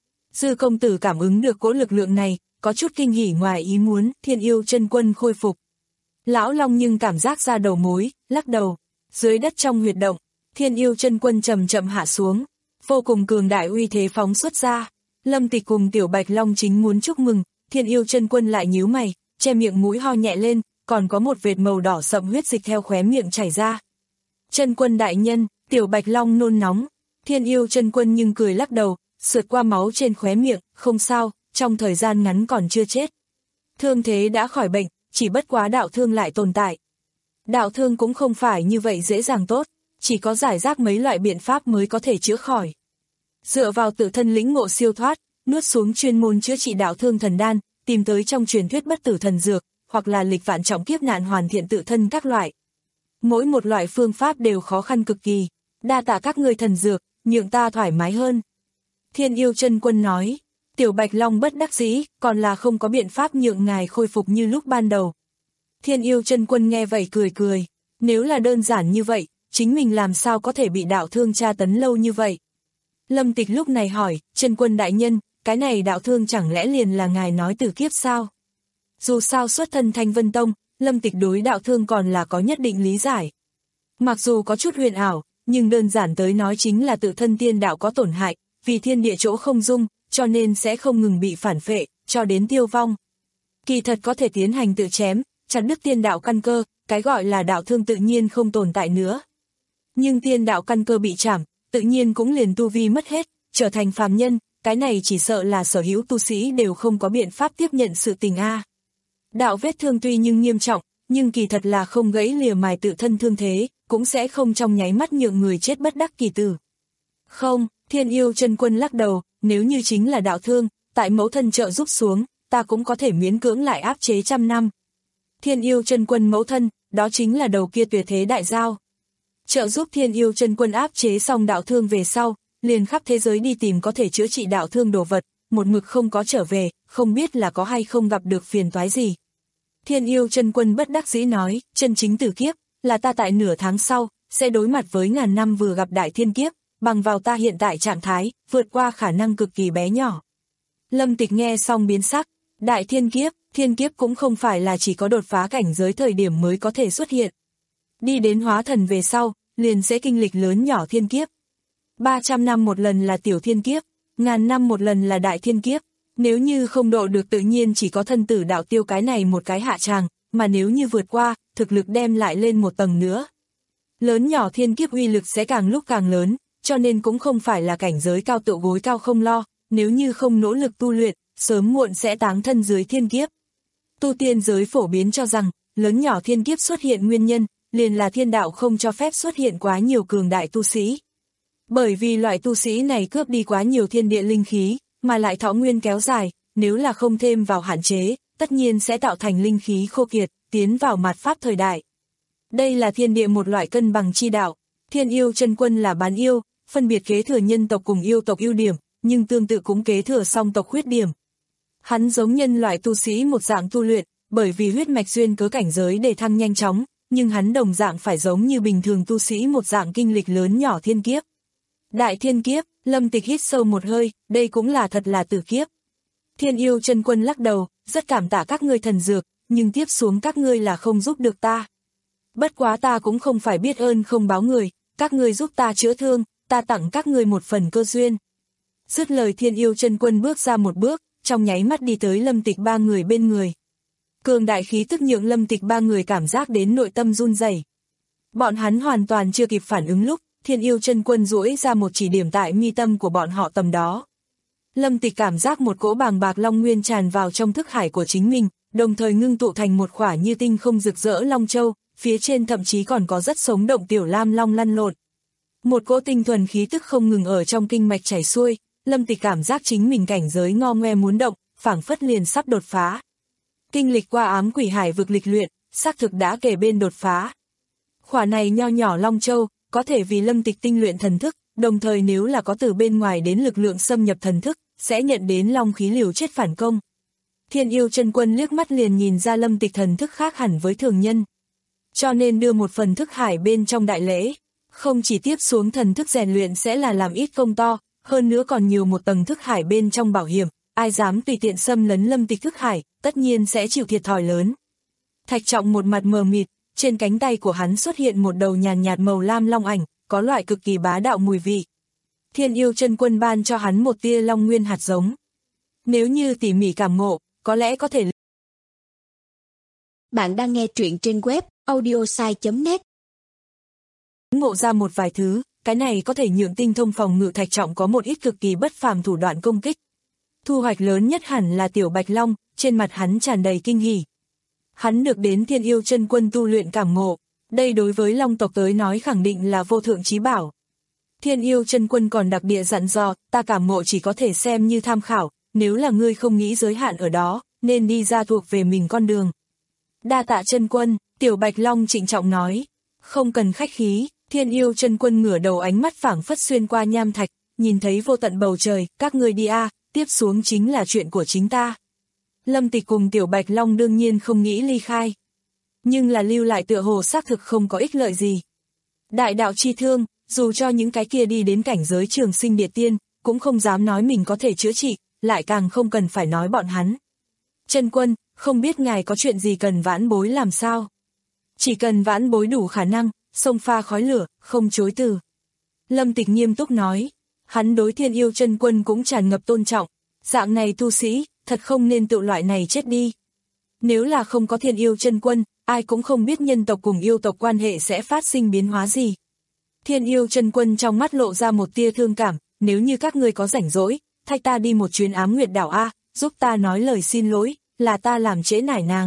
Dư công tử cảm ứng được cỗ lực lượng này, có chút kinh hỉ ngoài ý muốn, Thiên Yêu Chân Quân khôi phục. Lão Long nhưng cảm giác ra đầu mối, lắc đầu. Dưới đất trong huyệt động, Thiên Yêu Chân Quân chậm chậm hạ xuống, vô cùng cường đại uy thế phóng xuất ra. Lâm Tịch cùng Tiểu Bạch Long chính muốn chúc mừng, Thiên Yêu Chân Quân lại nhíu mày, che miệng mũi ho nhẹ lên, còn có một vệt màu đỏ sậm huyết dịch theo khóe miệng chảy ra. Chân Quân đại nhân, Tiểu Bạch Long nôn nóng, Thiên Yêu Chân Quân nhưng cười lắc đầu, sượt qua máu trên khóe miệng, không sao, trong thời gian ngắn còn chưa chết. Thương thế đã khỏi bệnh, chỉ bất quá đạo thương lại tồn tại. Đạo thương cũng không phải như vậy dễ dàng tốt, chỉ có giải rác mấy loại biện pháp mới có thể chữa khỏi. Dựa vào tự thân lĩnh ngộ siêu thoát, nuốt xuống chuyên môn chữa trị đạo thương thần đan, tìm tới trong truyền thuyết bất tử thần dược, hoặc là lịch vạn trọng kiếp nạn hoàn thiện tự thân các loại. Mỗi một loại phương pháp đều khó khăn cực kỳ, đa tạ các ngươi thần dược, nhượng ta thoải mái hơn. Thiên Yêu Chân Quân nói, Tiểu Bạch Long bất đắc dĩ, còn là không có biện pháp nhượng ngài khôi phục như lúc ban đầu. Thiên Yêu Chân Quân nghe vậy cười cười, nếu là đơn giản như vậy, chính mình làm sao có thể bị đạo thương tra tấn lâu như vậy. Lâm Tịch lúc này hỏi, Chân Quân đại nhân, cái này đạo thương chẳng lẽ liền là ngài nói từ kiếp sao? Dù sao xuất thân Thanh Vân Tông, Lâm Tịch đối đạo thương còn là có nhất định lý giải. Mặc dù có chút huyền ảo, nhưng đơn giản tới nói chính là tự thân tiên đạo có tổn hại, vì thiên địa chỗ không dung, cho nên sẽ không ngừng bị phản phệ, cho đến tiêu vong. Kỳ thật có thể tiến hành tự chém, chặt đứt tiên đạo căn cơ, cái gọi là đạo thương tự nhiên không tồn tại nữa. Nhưng tiên đạo căn cơ bị chảm, tự nhiên cũng liền tu vi mất hết, trở thành phàm nhân, cái này chỉ sợ là sở hữu tu sĩ đều không có biện pháp tiếp nhận sự tình a. Đạo vết thương tuy nhưng nghiêm trọng, nhưng kỳ thật là không gãy lìa mài tự thân thương thế, cũng sẽ không trong nháy mắt nhượng người chết bất đắc kỳ tử. Không, Thiên Yêu Chân Quân lắc đầu, nếu như chính là đạo thương, tại mẫu thân trợ giúp xuống, ta cũng có thể miễn cưỡng lại áp chế trăm năm. Thiên Yêu Chân Quân mẫu thân, đó chính là đầu kia tuyệt thế đại giao. Trợ giúp Thiên Yêu Chân Quân áp chế xong đạo thương về sau, liền khắp thế giới đi tìm có thể chữa trị đạo thương đồ vật, một mực không có trở về, không biết là có hay không gặp được phiền toái gì. Thiên Yêu Chân Quân bất đắc dĩ nói, chân chính tử kiếp, là ta tại nửa tháng sau, sẽ đối mặt với ngàn năm vừa gặp đại thiên kiếp, bằng vào ta hiện tại trạng thái, vượt qua khả năng cực kỳ bé nhỏ. Lâm Tịch nghe xong biến sắc, đại thiên kiếp, thiên kiếp cũng không phải là chỉ có đột phá cảnh giới thời điểm mới có thể xuất hiện. Đi đến hóa thần về sau, liền sẽ kinh lịch lớn nhỏ thiên kiếp. ba trăm năm một lần là tiểu thiên kiếp, ngàn năm một lần là đại thiên kiếp. Nếu như không độ được tự nhiên chỉ có thân tử đạo tiêu cái này một cái hạ tràng, mà nếu như vượt qua, thực lực đem lại lên một tầng nữa. Lớn nhỏ thiên kiếp uy lực sẽ càng lúc càng lớn, cho nên cũng không phải là cảnh giới cao tự gối cao không lo, nếu như không nỗ lực tu luyện, sớm muộn sẽ táng thân dưới thiên kiếp. Tu tiên giới phổ biến cho rằng, lớn nhỏ thiên kiếp xuất hiện nguyên nhân, liền là thiên đạo không cho phép xuất hiện quá nhiều cường đại tu sĩ. Bởi vì loại tu sĩ này cướp đi quá nhiều thiên địa linh khí, mà lại thọ nguyên kéo dài, nếu là không thêm vào hạn chế, tất nhiên sẽ tạo thành linh khí khô kiệt, tiến vào mạt pháp thời đại. Đây là thiên địa một loại cân bằng chi đạo, Thiên Yêu Chân Quân là bán yêu, phân biệt kế thừa nhân tộc cùng yêu tộc ưu điểm, nhưng tương tự cũng kế thừa song tộc khuyết điểm. Hắn giống nhân loại tu sĩ một dạng tu luyện, bởi vì huyết mạch duyên cớ cảnh giới để thăng nhanh chóng, nhưng hắn đồng dạng phải giống như bình thường tu sĩ một dạng kinh lịch lớn nhỏ thiên kiếp. Đại thiên kiếp, Lâm Tịch hít sâu một hơi, đây cũng là thật là tử kiếp. Thiên Yêu Chân Quân lắc đầu, rất cảm tạ các ngươi thần dược, nhưng tiếp xuống các ngươi là không giúp được ta. Bất quá ta cũng không phải biết ơn không báo người, các ngươi giúp ta chữa thương, ta tặng các ngươi một phần cơ duyên. Dứt lời Thiên Yêu Chân Quân bước ra một bước, trong nháy mắt đi tới Lâm Tịch ba người bên người. Cường đại khí tức nhượng Lâm Tịch ba người cảm giác đến nội tâm run rẩy. Bọn hắn hoàn toàn chưa kịp phản ứng lúc, Thiên Yêu Chân Quân duỗi ra một chỉ điểm tại mi tâm của bọn họ tầm đó. Lâm Tịch cảm giác một cỗ bàng bạc long nguyên tràn vào trong thức hải của chính mình, đồng thời ngưng tụ thành một khỏa như tinh không rực rỡ long châu, phía trên thậm chí còn có rất sống động tiểu lam long lăn lộn. Một cỗ tinh thuần khí tức không ngừng ở trong kinh mạch chảy xuôi, Lâm Tịch cảm giác chính mình cảnh giới ngo ngoe muốn động, phảng phất liền sắp đột phá. Kinh lịch qua ám quỷ hải vực lịch luyện, xác thực đã kề bên đột phá. Khỏa này nho nhỏ long châu, có thể vì Lâm Tịch tinh luyện thần thức, đồng thời nếu là có từ bên ngoài đến lực lượng xâm nhập thần thức, sẽ nhận đến long khí liều chết phản công. Thiên Yêu Chân Quân liếc mắt liền nhìn ra Lâm Tịch thần thức khác hẳn với thường nhân. Cho nên đưa một phần thức hải bên trong đại lễ, không chỉ tiếp xuống thần thức rèn luyện sẽ là làm ít công to, hơn nữa còn nhiều một tầng thức hải bên trong bảo hiểm, ai dám tùy tiện xâm lấn Lâm Tịch thức hải, tất nhiên sẽ chịu thiệt thòi lớn. Thạch Trọng một mặt mờ mịt, trên cánh tay của hắn xuất hiện một đầu nhàn nhạt màu lam long ảnh, có loại cực kỳ bá đạo mùi vị. Thiên Yêu Chân Quân ban cho hắn một tia long nguyên hạt giống. Nếu như tỉ mỉ cảm ngộ, có lẽ có thể. Bạn đang nghe truyện trên web audiosai chấm net. Ngộ ra một vài thứ, cái này có thể nhượng tinh thông phòng ngự Thạch Trọng có một ít cực kỳ bất phàm thủ đoạn công kích. Thu hoạch lớn nhất hẳn là Tiểu Bạch Long, trên mặt hắn tràn đầy kinh hỉ. Hắn được đến Thiên Yêu Chân Quân tu luyện cảm ngộ, đây đối với Long tộc tới nói khẳng định là vô thượng chí bảo. Thiên Yêu Chân Quân còn đặc địa dặn dò, ta cảm ngộ chỉ có thể xem như tham khảo, nếu là ngươi không nghĩ giới hạn ở đó, nên đi ra thuộc về mình con đường. Đa tạ Chân Quân, Tiểu Bạch Long trịnh trọng nói, không cần khách khí. Thiên Yêu Chân Quân ngửa đầu ánh mắt phảng phất xuyên qua nham thạch, nhìn thấy vô tận bầu trời, các ngươi đi a, tiếp xuống chính là chuyện của chính ta. Lâm Tịch cùng Tiểu Bạch Long đương nhiên không nghĩ ly khai, nhưng là lưu lại tựa hồ xác thực không có ích lợi gì. Đại đạo chi thương, dù cho những cái kia đi đến cảnh giới trường sinh địa tiên, cũng không dám nói mình có thể chữa trị, lại càng không cần phải nói bọn hắn. Chân Quân, không biết ngài có chuyện gì cần vãn bối làm sao? Chỉ cần vãn bối đủ khả năng, xông pha khói lửa, không chối từ. Lâm Tịch nghiêm túc nói, hắn đối Thiên Yêu Chân Quân cũng tràn ngập tôn trọng, dạng này tu sĩ, thật không nên tự loại này chết đi. Nếu là không có Thiên Yêu Chân Quân, ai cũng không biết nhân tộc cùng yêu tộc quan hệ sẽ phát sinh biến hóa gì. Thiên Yêu Chân Quân trong mắt lộ ra một tia thương cảm, nếu như các ngươi có rảnh rỗi, thay ta đi một chuyến Ám Nguyệt Đảo a, giúp ta nói lời xin lỗi, là ta làm trễ nải nàng.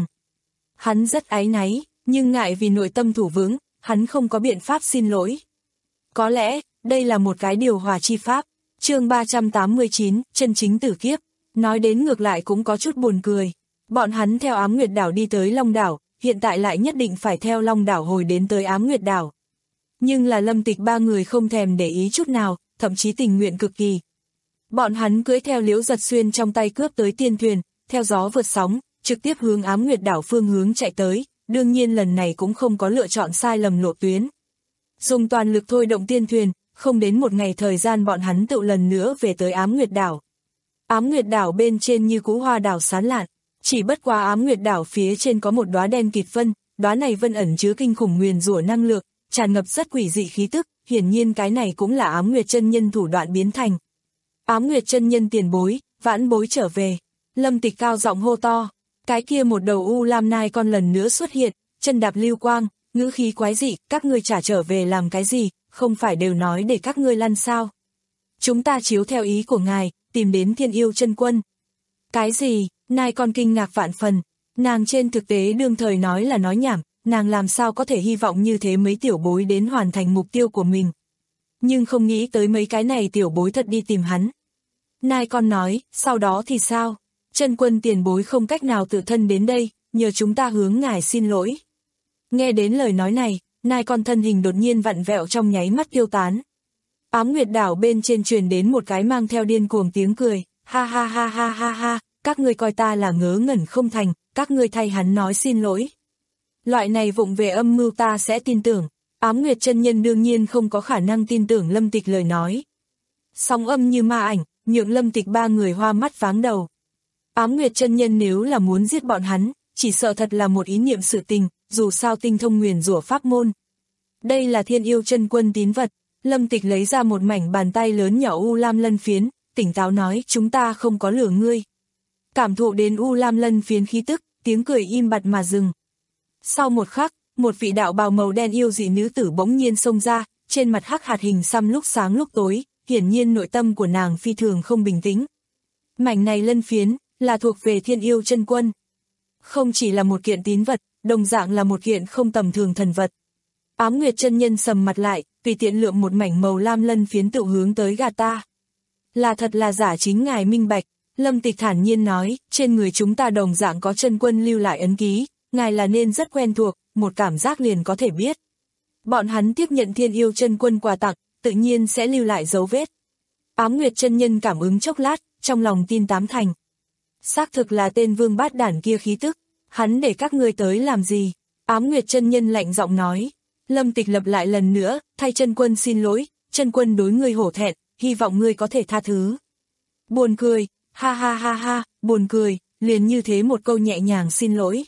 Hắn rất áy náy, nhưng ngại vì nội tâm thủ vững, hắn không có biện pháp xin lỗi. Có lẽ, đây là một cái điều hòa chi pháp. Chương ba trăm tám mươi chín, chân chính tử kiếp. Nói đến ngược lại cũng có chút buồn cười. Bọn hắn theo Ám Nguyệt Đảo đi tới Long Đảo, hiện tại lại nhất định phải theo Long Đảo hồi đến tới Ám Nguyệt Đảo. Nhưng là Lâm Tịch ba người không thèm để ý chút nào, thậm chí tình nguyện cực kỳ. Bọn hắn cưỡi theo Liễu Giật Xuyên trong tay cướp tới tiên thuyền, theo gió vượt sóng, trực tiếp hướng Ám Nguyệt Đảo phương hướng chạy tới. Đương nhiên lần này cũng không có lựa chọn sai lầm lộ tuyến. Dùng toàn lực thôi động tiên thuyền, không đến một ngày thời gian bọn hắn tự lần nữa về tới Ám Nguyệt Đảo. Ám Nguyệt Đảo bên trên như cũ hoa đảo sán lạn, chỉ bất qua Ám Nguyệt Đảo phía trên có một đóa đen kịt vân, đóa này vân ẩn chứa kinh khủng nguyền rủa năng lượng, tràn ngập rất quỷ dị khí tức, hiển nhiên cái này cũng là Ám Nguyệt chân nhân thủ đoạn biến thành. Ám Nguyệt chân nhân tiền bối, vãn bối trở về. Lâm Tịch cao giọng hô to. Cái kia một đầu u lam nai con lần nữa xuất hiện, chân đạp lưu quang, ngữ khí quái dị, các ngươi trả trở về làm cái gì, không phải đều nói để các ngươi lăn sao. Chúng ta chiếu theo ý của ngài, tìm đến Thiên Yêu Chân Quân. Cái gì, nai con kinh ngạc vạn phần, nàng trên thực tế đương thời nói là nói nhảm, nàng làm sao có thể hy vọng như thế mấy tiểu bối đến hoàn thành mục tiêu của mình. Nhưng không nghĩ tới mấy cái này tiểu bối thật đi tìm hắn. Nai con nói, sau đó thì sao? Chân Quân tiền bối không cách nào tự thân đến đây, nhờ chúng ta hướng ngài xin lỗi. Nghe đến lời nói này, nai con thân hình đột nhiên vặn vẹo trong nháy mắt tiêu tán. Ám Nguyệt Đảo bên trên truyền đến một cái mang theo điên cuồng tiếng cười, ha ha ha ha ha ha, các ngươi coi ta là ngớ ngẩn không thành, các ngươi thay hắn nói xin lỗi. Loại này vụng về âm mưu ta sẽ tin tưởng, Ám Nguyệt chân nhân đương nhiên không có khả năng tin tưởng Lâm Tịch lời nói. Sóng âm như ma ảnh, nhượng Lâm Tịch ba người hoa mắt váng đầu. Ám Nguyệt chân nhân nếu là muốn giết bọn hắn, chỉ sợ thật là một ý niệm sự tình, dù sao tinh thông nguyền rủa pháp môn. Đây là Thiên Yêu Chân Quân tín vật, Lâm Tịch lấy ra một mảnh bàn tay lớn nhỏ u lam lân phiến, tỉnh táo nói chúng ta không có lừa ngươi. Cảm thụ đến u lam lân phiến khí tức, tiếng cười im bặt mà dừng. Sau một khắc, một vị đạo bào màu đen yêu dị nữ tử bỗng nhiên xông ra, trên mặt hắc hạt hình xăm lúc sáng lúc tối, hiển nhiên nội tâm của nàng phi thường không bình tĩnh. Mảnh này lân phiến, là thuộc về Thiên Yêu Chân Quân. Không chỉ là một kiện tín vật, đồng dạng là một kiện không tầm thường thần vật. Ám Nguyệt chân nhân sầm mặt lại, tùy tiện lượm một mảnh màu lam lân phiến tự hướng tới gà ta. Là thật là giả chính ngài minh bạch, Lâm Tịch thản nhiên nói, trên người chúng ta đồng dạng có chân quân lưu lại ấn ký, ngài là nên rất quen thuộc, một cảm giác liền có thể biết. Bọn hắn tiếp nhận Thiên Yêu Chân Quân quà tặng, tự nhiên sẽ lưu lại dấu vết. Ám Nguyệt chân nhân cảm ứng chốc lát, trong lòng tin tám thành. Xác thực là tên vương bát đản kia khí tức, hắn để các ngươi tới làm gì? Ám Nguyệt chân nhân lạnh giọng nói. Lâm Tịch lặp lại lần nữa, thay chân quân xin lỗi, chân quân đối ngươi hổ thẹn, hy vọng ngươi có thể tha thứ. Buồn cười, ha ha ha ha, buồn cười, liền như thế một câu nhẹ nhàng xin lỗi.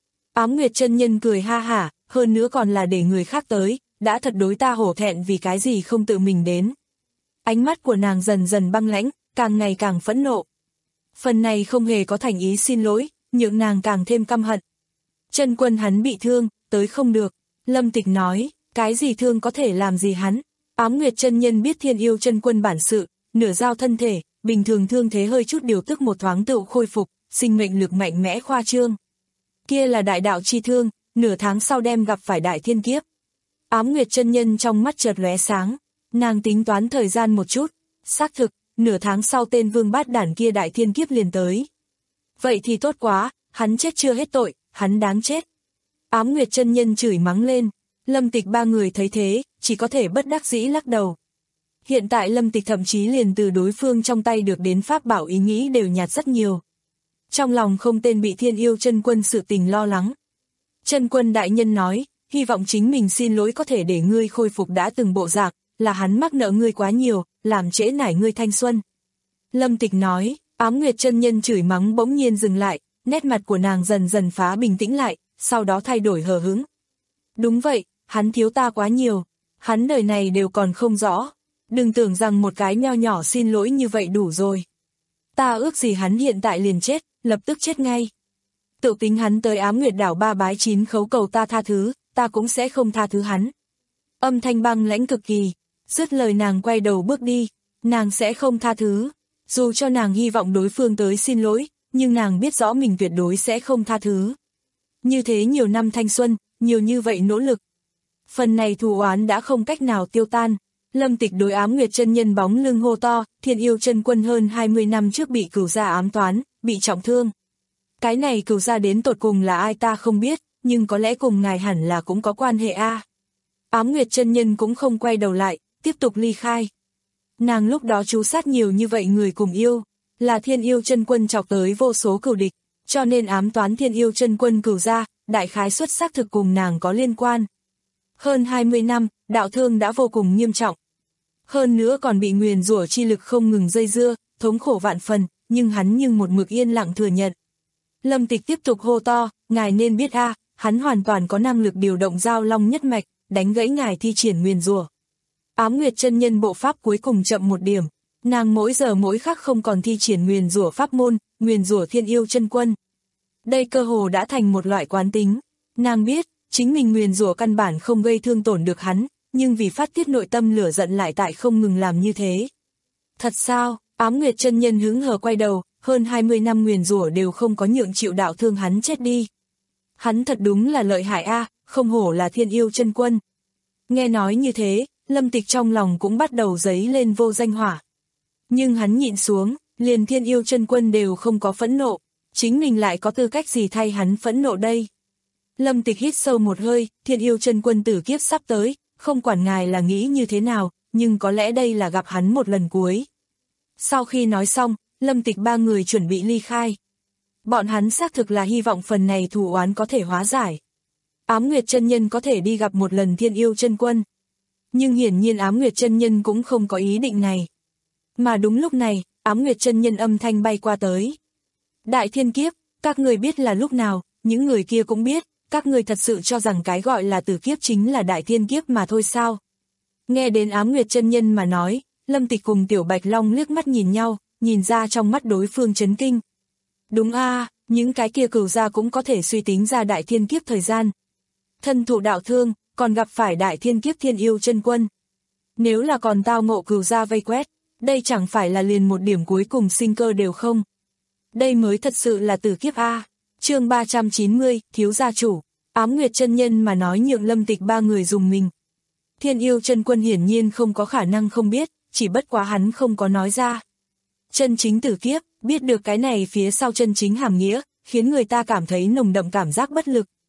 Ám Nguyệt chân nhân cười ha hả, hơn nữa còn là để người khác tới, đã thật đối ta hổ thẹn vì cái gì không tự mình đến. Ánh mắt của nàng dần dần băng lãnh, càng ngày càng phẫn nộ. Phần này không hề có thành ý xin lỗi, nhượng nàng càng thêm căm hận. Chân quân hắn bị thương, tới không được. Lâm Tịch nói, cái gì thương có thể làm gì hắn. Ám Nguyệt chân nhân biết Thiên Yêu chân quân bản sự, nửa giao thân thể, bình thường thương thế hơi chút điều tức một thoáng tự khôi phục, sinh mệnh lực mạnh mẽ khoa trương. Kia là đại đạo chi thương, nửa tháng sau đem gặp phải đại thiên kiếp. Ám Nguyệt chân nhân trong mắt chợt lóe sáng, nàng tính toán thời gian một chút, xác thực, nửa tháng sau tên vương bát đản kia đại thiên kiếp liền tới. Vậy thì tốt quá, hắn chết chưa hết tội, hắn đáng chết. Ám Nguyệt chân nhân chửi mắng lên, Lâm Tịch ba người thấy thế, chỉ có thể bất đắc dĩ lắc đầu. Hiện tại Lâm Tịch thậm chí liền từ đối phương trong tay được đến pháp bảo ý nghĩ đều nhạt rất nhiều. Trong lòng không tên bị Thiên Yêu chân quân sự tình lo lắng. Chân quân đại nhân nói, hy vọng chính mình xin lỗi có thể để ngươi khôi phục đã từng bộ dạng, là hắn mắc nợ ngươi quá nhiều, làm trễ nải ngươi thanh xuân. Lâm Tịch nói, Ám Nguyệt chân nhân chửi mắng bỗng nhiên dừng lại, nét mặt của nàng dần dần phá bình tĩnh lại, sau đó thay đổi hờ hững. Đúng vậy, hắn thiếu ta quá nhiều, hắn đời này đều còn không rõ, đừng tưởng rằng một cái nho nhỏ xin lỗi như vậy đủ rồi. Ta ước gì hắn hiện tại liền chết, lập tức chết ngay. Tự tính hắn tới Ám Nguyệt đảo ba bái chín khấu cầu ta tha thứ, ta cũng sẽ không tha thứ hắn. Âm thanh băng lãnh cực kỳ, dứt lời nàng quay đầu bước đi, nàng sẽ không tha thứ. Dù cho nàng hy vọng đối phương tới xin lỗi, nhưng nàng biết rõ mình tuyệt đối sẽ không tha thứ. Như thế nhiều năm thanh xuân, nhiều như vậy nỗ lực. Phần này thù oán đã không cách nào tiêu tan. Lâm Tịch đối Ám Nguyệt chân nhân bóng lưng hô to, Thiên Yêu chân quân hơn hai mươi năm trước bị cửu gia ám toán, bị trọng thương. Cái này cửu gia đến tột cùng là ai ta không biết, nhưng có lẽ cùng ngài hẳn là cũng có quan hệ a. Ám Nguyệt chân nhân cũng không quay đầu lại, tiếp tục ly khai. Nàng lúc đó chú sát nhiều như vậy người cùng yêu, là Thiên Yêu chân quân chọc tới vô số cửu địch, cho nên ám toán Thiên Yêu chân quân cửu gia, đại khái xuất xác thực cùng nàng có liên quan. Hơn hai mươi năm, đạo thương đã vô cùng nghiêm trọng. Hơn nữa còn bị nguyền rủa chi lực không ngừng dây dưa, thống khổ vạn phần, nhưng hắn nhưng một mực yên lặng thừa nhận. Lâm Tịch tiếp tục hô to, ngài nên biết a, hắn hoàn toàn có năng lực điều động giao long nhất mạch, đánh gãy ngài thi triển nguyền rủa. Ám Nguyệt chân nhân bộ pháp cuối cùng chậm một điểm, nàng mỗi giờ mỗi khắc không còn thi triển nguyền rủa pháp môn, nguyền rủa Thiên Yêu chân quân. Đây cơ hồ đã thành một loại quán tính, nàng biết, chính mình nguyền rủa căn bản không gây thương tổn được hắn, nhưng vì phát tiết nội tâm lửa giận lại tại không ngừng làm như thế. Thật sao? Ám Nguyệt chân nhân hứng hờ quay đầu, hơn hai mươi năm nguyền rủa đều không có nhượng chịu đạo thương hắn chết đi. Hắn thật đúng là lợi hại a, không hổ là Thiên Yêu chân quân. Nghe nói như thế, Lâm Tịch trong lòng cũng bắt đầu dấy lên vô danh hỏa. Nhưng hắn nhịn xuống, liền Thiên Yêu chân quân đều không có phẫn nộ, chính mình lại có tư cách gì thay hắn phẫn nộ đây. Lâm Tịch hít sâu một hơi, Thiên Yêu chân quân tử kiếp sắp tới, không quản ngài là nghĩ như thế nào, nhưng có lẽ đây là gặp hắn một lần cuối. Sau khi nói xong, Lâm Tịch ba người chuẩn bị ly khai. Bọn hắn xác thực là hy vọng phần này thù oán có thể hóa giải. Ám Nguyệt chân nhân có thể đi gặp một lần Thiên Yêu chân quân. Nhưng hiển nhiên Ám Nguyệt chân nhân cũng không có ý định này. Mà đúng lúc này, Ám Nguyệt chân nhân âm thanh bay qua tới. Đại thiên kiếp, các người biết là lúc nào, những người kia cũng biết, các người thật sự cho rằng cái gọi là tử kiếp chính là đại thiên kiếp mà thôi sao. Nghe đến Ám Nguyệt chân nhân mà nói, Lâm Tịch cùng Tiểu Bạch Long liếc mắt nhìn nhau, nhìn ra trong mắt đối phương chấn kinh. Đúng a, những cái kia cửu gia cũng có thể suy tính ra đại thiên kiếp thời gian. Thân thụ đạo thương, còn gặp phải đại thiên kiếp Thiên Yêu chân quân. Nếu là còn tao ngộ cửu gia vây quét, đây chẳng phải là liền một điểm cuối cùng sinh cơ đều không. Đây mới thật sự là tử kiếp a. Chương ba trăm chín mươi, thiếu gia chủ. Ám Nguyệt chân nhân mà nói nhượng Lâm Tịch ba người dùng mình. Thiên Yêu chân quân hiển nhiên không có khả năng không biết, chỉ bất quá hắn không có nói ra. Chân chính tử kiếp, biết được cái này phía sau chân chính hàm nghĩa, khiến người ta cảm thấy nồng đậm cảm giác bất lực.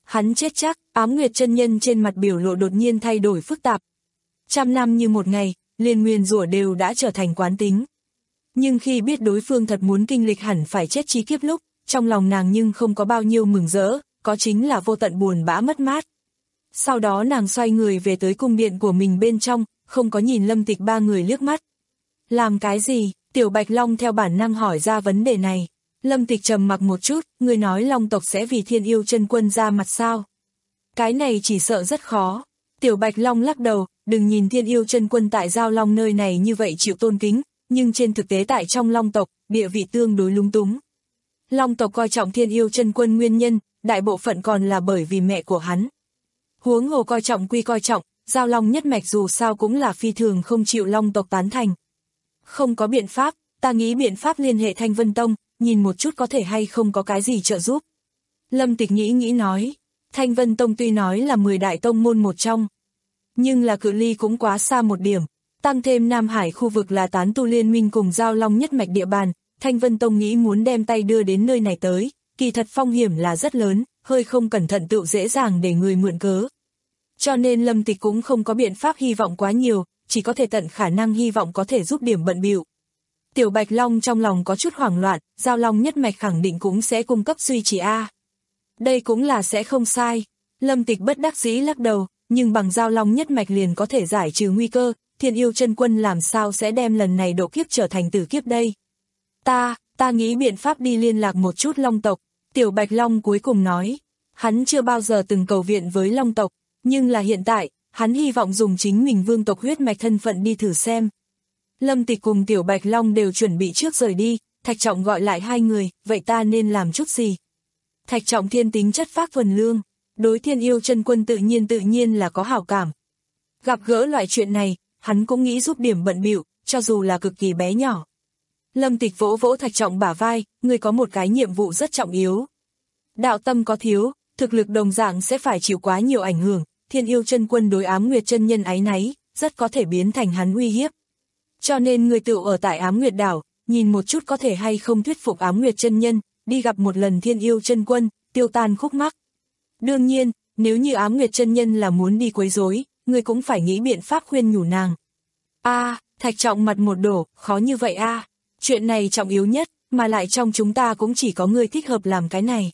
Hắn chết chắc, Ám Nguyệt chân nhân trên mặt biểu lộ đột nhiên thay đổi phức tạp. Trăm năm như một ngày, liền nguyền rủa đều đã trở thành quán tính. Nhưng khi biết đối phương thật muốn kinh lịch hẳn phải chết chi kiếp lúc, trong lòng nàng nhưng không có bao nhiêu mừng rỡ, có chính là vô tận buồn bã mất mát. Sau đó nàng xoay người về tới cung điện của mình bên trong, không có nhìn Lâm Tịch ba người liếc mắt. Làm cái gì? Tiểu Bạch Long theo bản năng hỏi ra vấn đề này. Lâm Tịch trầm mặc một chút, người nói Long tộc sẽ vì Thiên Yêu Chân Quân ra mặt sao? Cái này chỉ sợ rất khó. Tiểu Bạch Long lắc đầu, đừng nhìn Thiên Yêu Chân Quân tại Giao Long nơi này như vậy chịu tôn kính, nhưng trên thực tế tại trong Long tộc, địa vị tương đối lung túng. Long tộc coi trọng Thiên Yêu Chân Quân nguyên nhân, đại bộ phận còn là bởi vì mẹ của hắn. Huống hồ coi trọng quy coi trọng, Giao Long nhất mạch dù sao cũng là phi thường không chịu Long tộc tán thành. Không có biện pháp, ta nghĩ biện pháp liên hệ Thanh Vân Tông, nhìn một chút có thể hay không có cái gì trợ giúp. Lâm Tịch nghĩ nghĩ nói, Thanh Vân Tông tuy nói là mười đại tông môn một trong, nhưng là cự ly cũng quá xa một điểm. Tăng thêm Nam Hải khu vực là tán tu liên minh cùng Giao Long nhất mạch địa bàn, Thanh Vân Tông nghĩ muốn đem tay đưa đến nơi này tới, kỳ thật phong hiểm là rất lớn, hơi không cẩn thận tựu dễ dàng để người mượn cớ. Cho nên Lâm Tịch cũng không có biện pháp hy vọng quá nhiều, chỉ có thể tận khả năng hy vọng có thể giúp điểm bận bịu. Tiểu Bạch Long trong lòng có chút hoảng loạn, Giao Long nhất mạch khẳng định cũng sẽ cung cấp duy trì A. Đây cũng là sẽ không sai. Lâm Tịch bất đắc dĩ lắc đầu, nhưng bằng Giao Long nhất mạch liền có thể giải trừ nguy cơ, Thiên Yêu Chân Quân làm sao sẽ đem lần này độ kiếp trở thành tử kiếp đây. Ta, ta nghĩ biện pháp đi liên lạc một chút Long tộc. Tiểu Bạch Long cuối cùng nói, hắn chưa bao giờ từng cầu viện với Long tộc, nhưng là hiện tại, hắn hy vọng dùng chính mình vương tộc huyết mạch thân phận đi thử xem. Lâm Tịch cùng Tiểu Bạch Long đều chuẩn bị trước rời đi, Thạch Trọng gọi lại hai người, vậy ta nên làm chút gì? Thạch Trọng thiên tính chất phác thuần lương, đối Thiên Yêu Chân Quân tự nhiên tự nhiên là có hảo cảm. Gặp gỡ loại chuyện này, hắn cũng nghĩ giúp điểm bận bịu, cho dù là cực kỳ bé nhỏ. Lâm Tịch vỗ vỗ Thạch Trọng bả vai, người có một cái nhiệm vụ rất trọng yếu. Đạo tâm có thiếu, thực lực đồng dạng sẽ phải chịu quá nhiều ảnh hưởng, Thiên Yêu Chân Quân đối Ám Nguyệt chân nhân áy náy, rất có thể biến thành hắn uy hiếp. Cho nên người tựu ở tại Ám Nguyệt đảo, nhìn một chút có thể hay không thuyết phục Ám Nguyệt chân nhân, đi gặp một lần Thiên Yêu Chân Quân, tiêu tan khúc mắc. Đương nhiên, nếu như Ám Nguyệt chân nhân là muốn đi quấy rối, người cũng phải nghĩ biện pháp khuyên nhủ nàng. A, Thạch Trọng mặt một đổ, khó như vậy a. À. Chuyện này trọng yếu nhất, mà lại trong chúng ta cũng chỉ có người thích hợp làm cái này.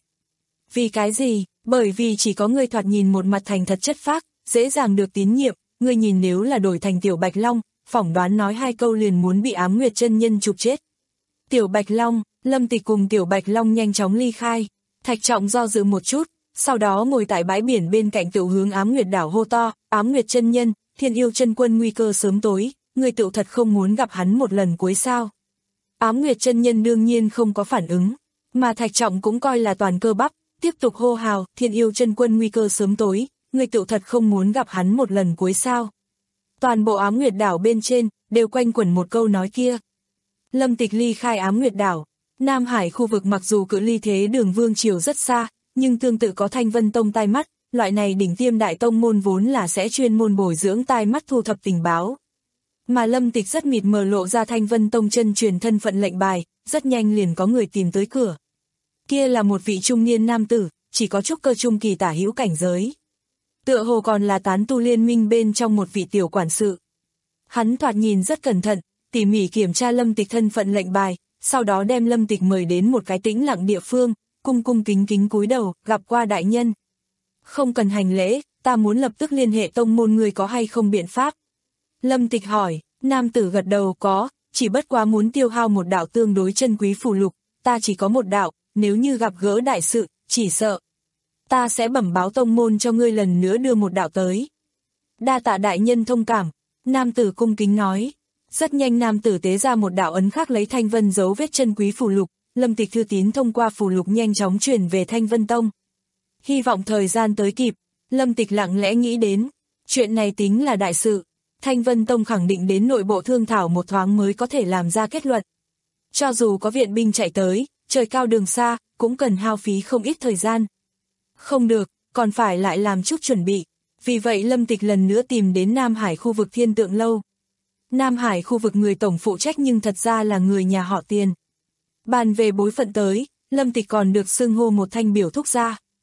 Vì cái gì? Bởi vì chỉ có người thoạt nhìn một mặt thành thật chất phác, dễ dàng được tín nhiệm, người nhìn nếu là đổi thành Tiểu Bạch Long, phỏng đoán nói hai câu liền muốn bị Ám Nguyệt chân nhân chụp chết. Tiểu Bạch Long, Lâm Tịch cùng Tiểu Bạch Long nhanh chóng ly khai, Thạch Trọng do dự một chút, sau đó ngồi tại bãi biển bên cạnh tựu hướng Ám Nguyệt đảo hô to, Ám Nguyệt chân nhân, Thiên Yêu Chân Quân nguy cơ sớm tối, người tựu thật không muốn gặp hắn một lần cuối sao. Ám Nguyệt chân nhân đương nhiên không có phản ứng, mà Thạch Trọng cũng coi là toàn cơ bắp, tiếp tục hô hào, Thiên Yêu Chân Quân nguy cơ sớm tối, người tựu thật không muốn gặp hắn một lần cuối sao. Toàn bộ Ám Nguyệt đảo bên trên, đều quanh quẩn một câu nói kia. Lâm Tịch ly khai Ám Nguyệt đảo, Nam Hải khu vực mặc dù cự ly thế đường vương triều rất xa, nhưng tương tự có Thanh Vân Tông tai mắt, loại này đỉnh tiêm đại tông môn vốn là sẽ chuyên môn bồi dưỡng tai mắt thu thập tình báo. Mà Lâm Tịch rất mịt mờ lộ ra Thanh Vân Tông chân truyền thân phận lệnh bài, rất nhanh liền có người tìm tới cửa. Kia là một vị trung niên nam tử, chỉ có trúc cơ trung kỳ tả hữu cảnh giới. Tựa hồ còn là tán tu liên minh bên trong một vị tiểu quản sự. Hắn thoạt nhìn rất cẩn thận, tỉ mỉ kiểm tra Lâm Tịch thân phận lệnh bài, sau đó đem Lâm Tịch mời đến một cái tĩnh lặng địa phương, cung cung kính kính cúi đầu, gặp qua đại nhân. Không cần hành lễ, ta muốn lập tức liên hệ tông môn, người có hay không biện pháp? Lâm Tịch hỏi, nam tử gật đầu có, chỉ bất quá muốn tiêu hao một đạo tương đối chân quý phù lục, ta chỉ có một đạo, nếu như gặp gỡ đại sự, chỉ sợ. Ta sẽ bẩm báo tông môn cho ngươi lần nữa đưa một đạo tới. Đa tạ đại nhân thông cảm, nam tử cung kính nói. Rất nhanh nam tử tế ra một đạo ấn khắc lấy Thanh Vân dấu vết chân quý phù lục, Lâm Tịch thư tín thông qua phù lục nhanh chóng truyền về Thanh Vân Tông. Hy vọng thời gian tới kịp, Lâm Tịch lặng lẽ nghĩ đến, chuyện này tính là đại sự, Thanh Vân Tông khẳng định đến nội bộ thương thảo một thoáng mới có thể làm ra kết luận. Cho dù có viện binh chạy tới, trời cao đường xa, cũng cần hao phí không ít thời gian. Không được, còn phải lại làm chút chuẩn bị, vì vậy Lâm Tịch lần nữa tìm đến Nam Hải khu vực Thiên Tượng Lâu. Nam Hải khu vực người tổng phụ trách nhưng thật ra là người nhà họ Tiền. Bàn về bối phận tới, Lâm Tịch còn được xưng hô một thanh biểu thúc gia.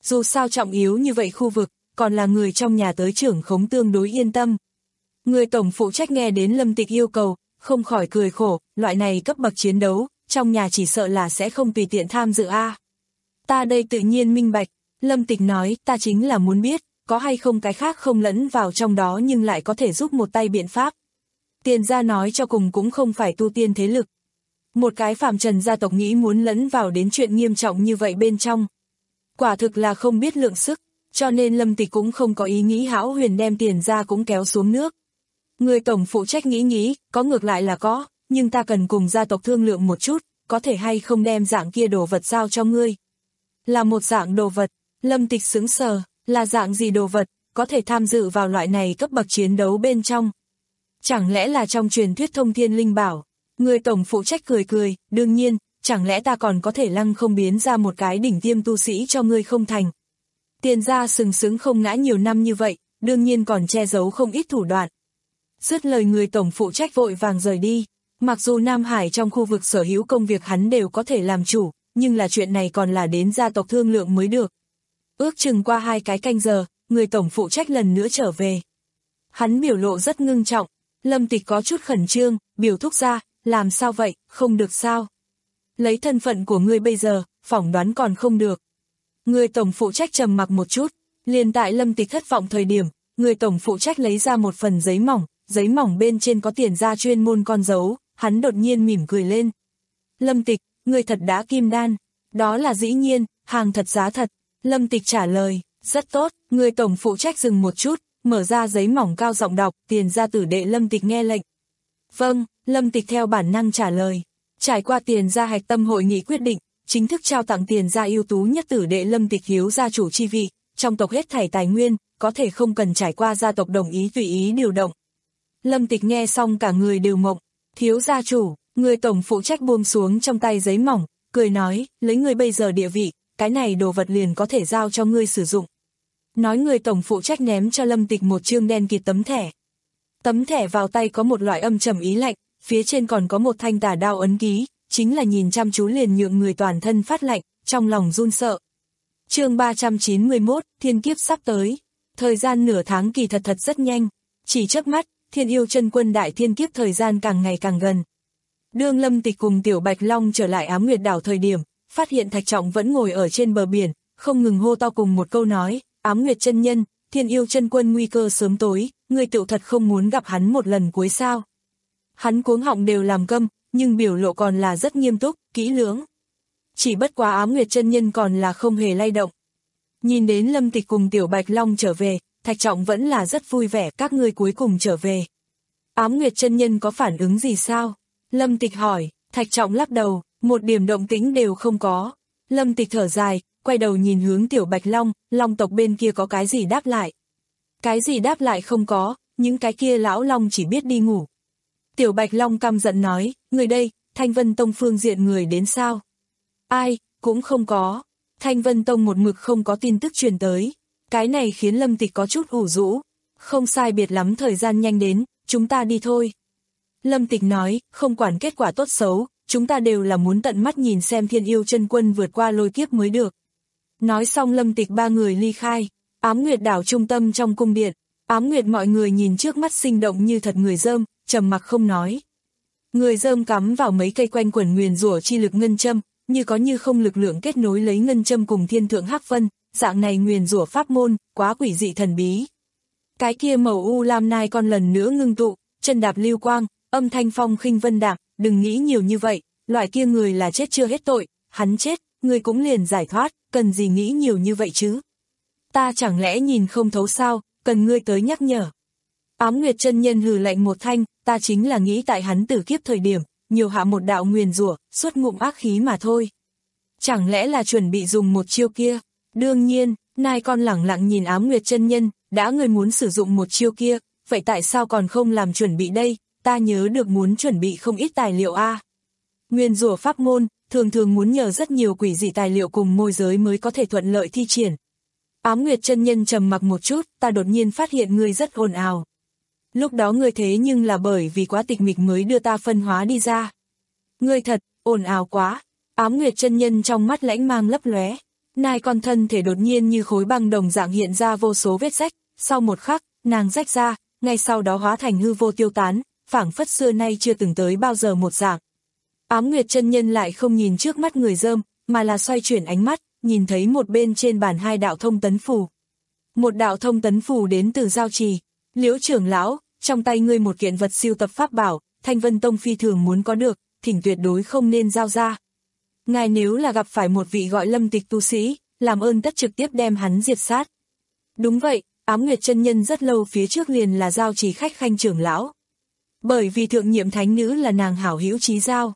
dù sao trọng yếu như vậy khu vực, còn là người trong nhà tới trưởng khống tương đối yên tâm. Người tổng phụ trách nghe đến Lâm Tịch yêu cầu, không khỏi cười khổ, loại này cấp bậc chiến đấu, trong nhà chỉ sợ là sẽ không tùy tiện tham dự a. Ta đây tự nhiên minh bạch, Lâm Tịch nói, ta chính là muốn biết, có hay không cái khác không lẫn vào trong đó nhưng lại có thể giúp một tay biện pháp. Tiền gia nói cho cùng cũng không phải tu tiên thế lực. Một cái phàm trần gia tộc nghĩ muốn lẫn vào đến chuyện nghiêm trọng như vậy bên trong. Quả thực là không biết lượng sức, cho nên Lâm Tịch cũng không có ý nghĩ hão huyền đem tiền gia cũng kéo xuống nước. Người tổng phụ trách nghĩ nghĩ, có ngược lại là có, nhưng ta cần cùng gia tộc thương lượng một chút, có thể hay không đem dạng kia đồ vật giao cho ngươi. Là một dạng đồ vật, Lâm Tịch sững sờ, là dạng gì đồ vật, có thể tham dự vào loại này cấp bậc chiến đấu bên trong. Chẳng lẽ là trong truyền thuyết thông thiên linh bảo, người tổng phụ trách cười cười, đương nhiên, chẳng lẽ ta còn có thể lăng không biến ra một cái đỉnh tiêm tu sĩ cho ngươi không thành. Tiền gia sừng sững không ngã nhiều năm như vậy, đương nhiên còn che giấu không ít thủ đoạn. Dứt lời người tổng phụ trách vội vàng rời đi, mặc dù Nam Hải trong khu vực sở hữu công việc hắn đều có thể làm chủ, nhưng là chuyện này còn là đến gia tộc thương lượng mới được. Ước chừng qua hai cái canh giờ, người tổng phụ trách lần nữa trở về. Hắn biểu lộ rất ngưng trọng, Lâm Tịch có chút khẩn trương, biểu thúc ra, làm sao vậy, không được sao. Lấy thân phận của ngươi bây giờ, phỏng đoán còn không được. Người tổng phụ trách trầm mặc một chút, liền tại Lâm Tịch thất vọng thời điểm, người tổng phụ trách lấy ra một phần giấy mỏng, giấy mỏng bên trên có tiền gia chuyên môn con dấu, hắn đột nhiên mỉm cười lên. Lâm Tịch, ngươi thật đã kim đan, đó là dĩ nhiên, hàng thật giá thật. Lâm Tịch trả lời, rất tốt, người tổng phụ trách dừng một chút, mở ra giấy mỏng cao giọng đọc, tiền gia tử đệ Lâm Tịch nghe lệnh. Vâng, Lâm Tịch theo bản năng trả lời. Trải qua tiền gia hạch tâm hội nghị quyết định, chính thức trao tặng tiền gia ưu tú nhất tử đệ Lâm Tịch hiếu gia chủ chi vị, trong tộc hết thảy tài nguyên, có thể không cần trải qua gia tộc đồng ý tùy ý điều động. Lâm Tịch nghe xong cả người đều mộng, thiếu gia chủ, người tổng phụ trách buông xuống trong tay giấy mỏng, cười nói, lấy người bây giờ địa vị, cái này đồ vật liền có thể giao cho ngươi sử dụng. Nói người tổng phụ trách ném cho Lâm Tịch một chương đen kịt tấm thẻ. Tấm thẻ vào tay có một loại âm trầm ý lạnh, phía trên còn có một thanh tà đao ấn ký, chính là nhìn chăm chú liền nhượng người toàn thân phát lạnh, trong lòng run sợ. Chương ba trăm chín mươi mốt, thiên kiếp sắp tới. Thời gian nửa tháng kỳ thật thật rất nhanh, chỉ chớp mắt, Thiên Yêu Chân Quân đại thiên kiếp thời gian càng ngày càng gần. Đương Lâm Tịch cùng Tiểu Bạch Long trở lại Ám Nguyệt đảo thời điểm, phát hiện Thạch Trọng vẫn ngồi ở trên bờ biển, không ngừng hô to cùng một câu nói, Ám Nguyệt chân nhân, Thiên Yêu Chân Quân nguy cơ sớm tối, ngươi tựu thật không muốn gặp hắn một lần cuối sao. Hắn cuống họng đều làm câm, nhưng biểu lộ còn là rất nghiêm túc, kỹ lưỡng. Chỉ bất quá Ám Nguyệt chân nhân còn là không hề lay động. Nhìn đến Lâm Tịch cùng Tiểu Bạch Long trở về, Thạch Trọng vẫn là rất vui vẻ, các ngươi cuối cùng trở về. Ám Nguyệt chân nhân có phản ứng gì sao? Lâm Tịch hỏi, Thạch Trọng lắc đầu, một điểm động tĩnh đều không có. Lâm Tịch thở dài, quay đầu nhìn hướng Tiểu Bạch Long, Long tộc bên kia có cái gì đáp lại? Cái gì đáp lại không có, những cái kia lão Long chỉ biết đi ngủ. Tiểu Bạch Long căm giận nói, người đây, Thanh Vân Tông phương diện người đến sao? Ai, cũng không có. Thanh Vân Tông một mực không có tin tức truyền tới. Cái này khiến Lâm Tịch có chút ủ rũ. Không sai biệt lắm thời gian nhanh đến, chúng ta đi thôi. Lâm Tịch nói, không quản kết quả tốt xấu, chúng ta đều là muốn tận mắt nhìn xem Thiên Yêu Chân Quân vượt qua lôi kiếp mới được. Nói xong Lâm Tịch ba người ly khai, Ám Nguyệt đảo trung tâm trong cung điện. Ám Nguyệt mọi người nhìn trước mắt sinh động như thật người dơm, trầm mặc không nói. Người dơm cắm vào mấy cây quanh quẩn nguyền rủa chi lực ngân châm, như có như không lực lượng kết nối lấy ngân châm cùng thiên thượng hắc vân, dạng này nguyền rủa pháp môn, quá quỷ dị thần bí. Cái kia màu u lam nai con lần nữa ngưng tụ, chân đạp lưu quang, âm thanh phong khinh vân đạm, đừng nghĩ nhiều như vậy, loại kia người là chết chưa hết tội, hắn chết, người cũng liền giải thoát, cần gì nghĩ nhiều như vậy chứ? Ta chẳng lẽ nhìn không thấu sao, cần ngươi tới nhắc nhở. Ám Nguyệt chân nhân hừ lạnh một thanh, ta chính là nghĩ tại hắn tử kiếp thời điểm, nhiều hạ một đạo nguyền rủa, xuất ngụm ác khí mà thôi. Chẳng lẽ là chuẩn bị dùng một chiêu kia? Đương nhiên, nai con lẳng lặng nhìn Ám Nguyệt chân nhân, đã người muốn sử dụng một chiêu kia, vậy tại sao còn không làm chuẩn bị đây? Ta nhớ được muốn chuẩn bị không ít tài liệu a. À. Nguyên rủa pháp môn, thường thường muốn nhờ rất nhiều quỷ dị tài liệu cùng môi giới mới có thể thuận lợi thi triển. Ám Nguyệt chân nhân trầm mặc một chút, ta đột nhiên phát hiện ngươi rất ồn ào. Lúc đó ngươi thế nhưng là bởi vì quá tịch mịch mới đưa ta phân hóa đi ra. Ngươi thật, ồn ào quá. Ám Nguyệt chân nhân trong mắt lãnh mang lấp lóe. Nai con thân thể đột nhiên như khối băng đồng dạng hiện ra vô số vết rách, sau một khắc, nàng rách ra, ngay sau đó hóa thành hư vô tiêu tán, phảng phất xưa nay chưa từng tới bao giờ một dạng. Ám Nguyệt chân nhân lại không nhìn trước mắt người dơm, mà là xoay chuyển ánh mắt, nhìn thấy một bên trên bàn hai đạo thông tấn phù. Một đạo thông tấn phù đến từ Giao Trì. Liễu trưởng lão, trong tay ngươi một kiện vật siêu tập pháp bảo, Thanh Vân Tông phi thường muốn có được, thỉnh tuyệt đối không nên giao ra. Ngài nếu là gặp phải một vị gọi Lâm Tịch tu sĩ, làm ơn tất trực tiếp đem hắn diệt sát. Đúng vậy, Ám Nguyệt chân nhân rất lâu phía trước liền là Giao Trì khách khanh trưởng lão. Bởi vì thượng nhiệm thánh nữ là nàng hảo hữu chí giao.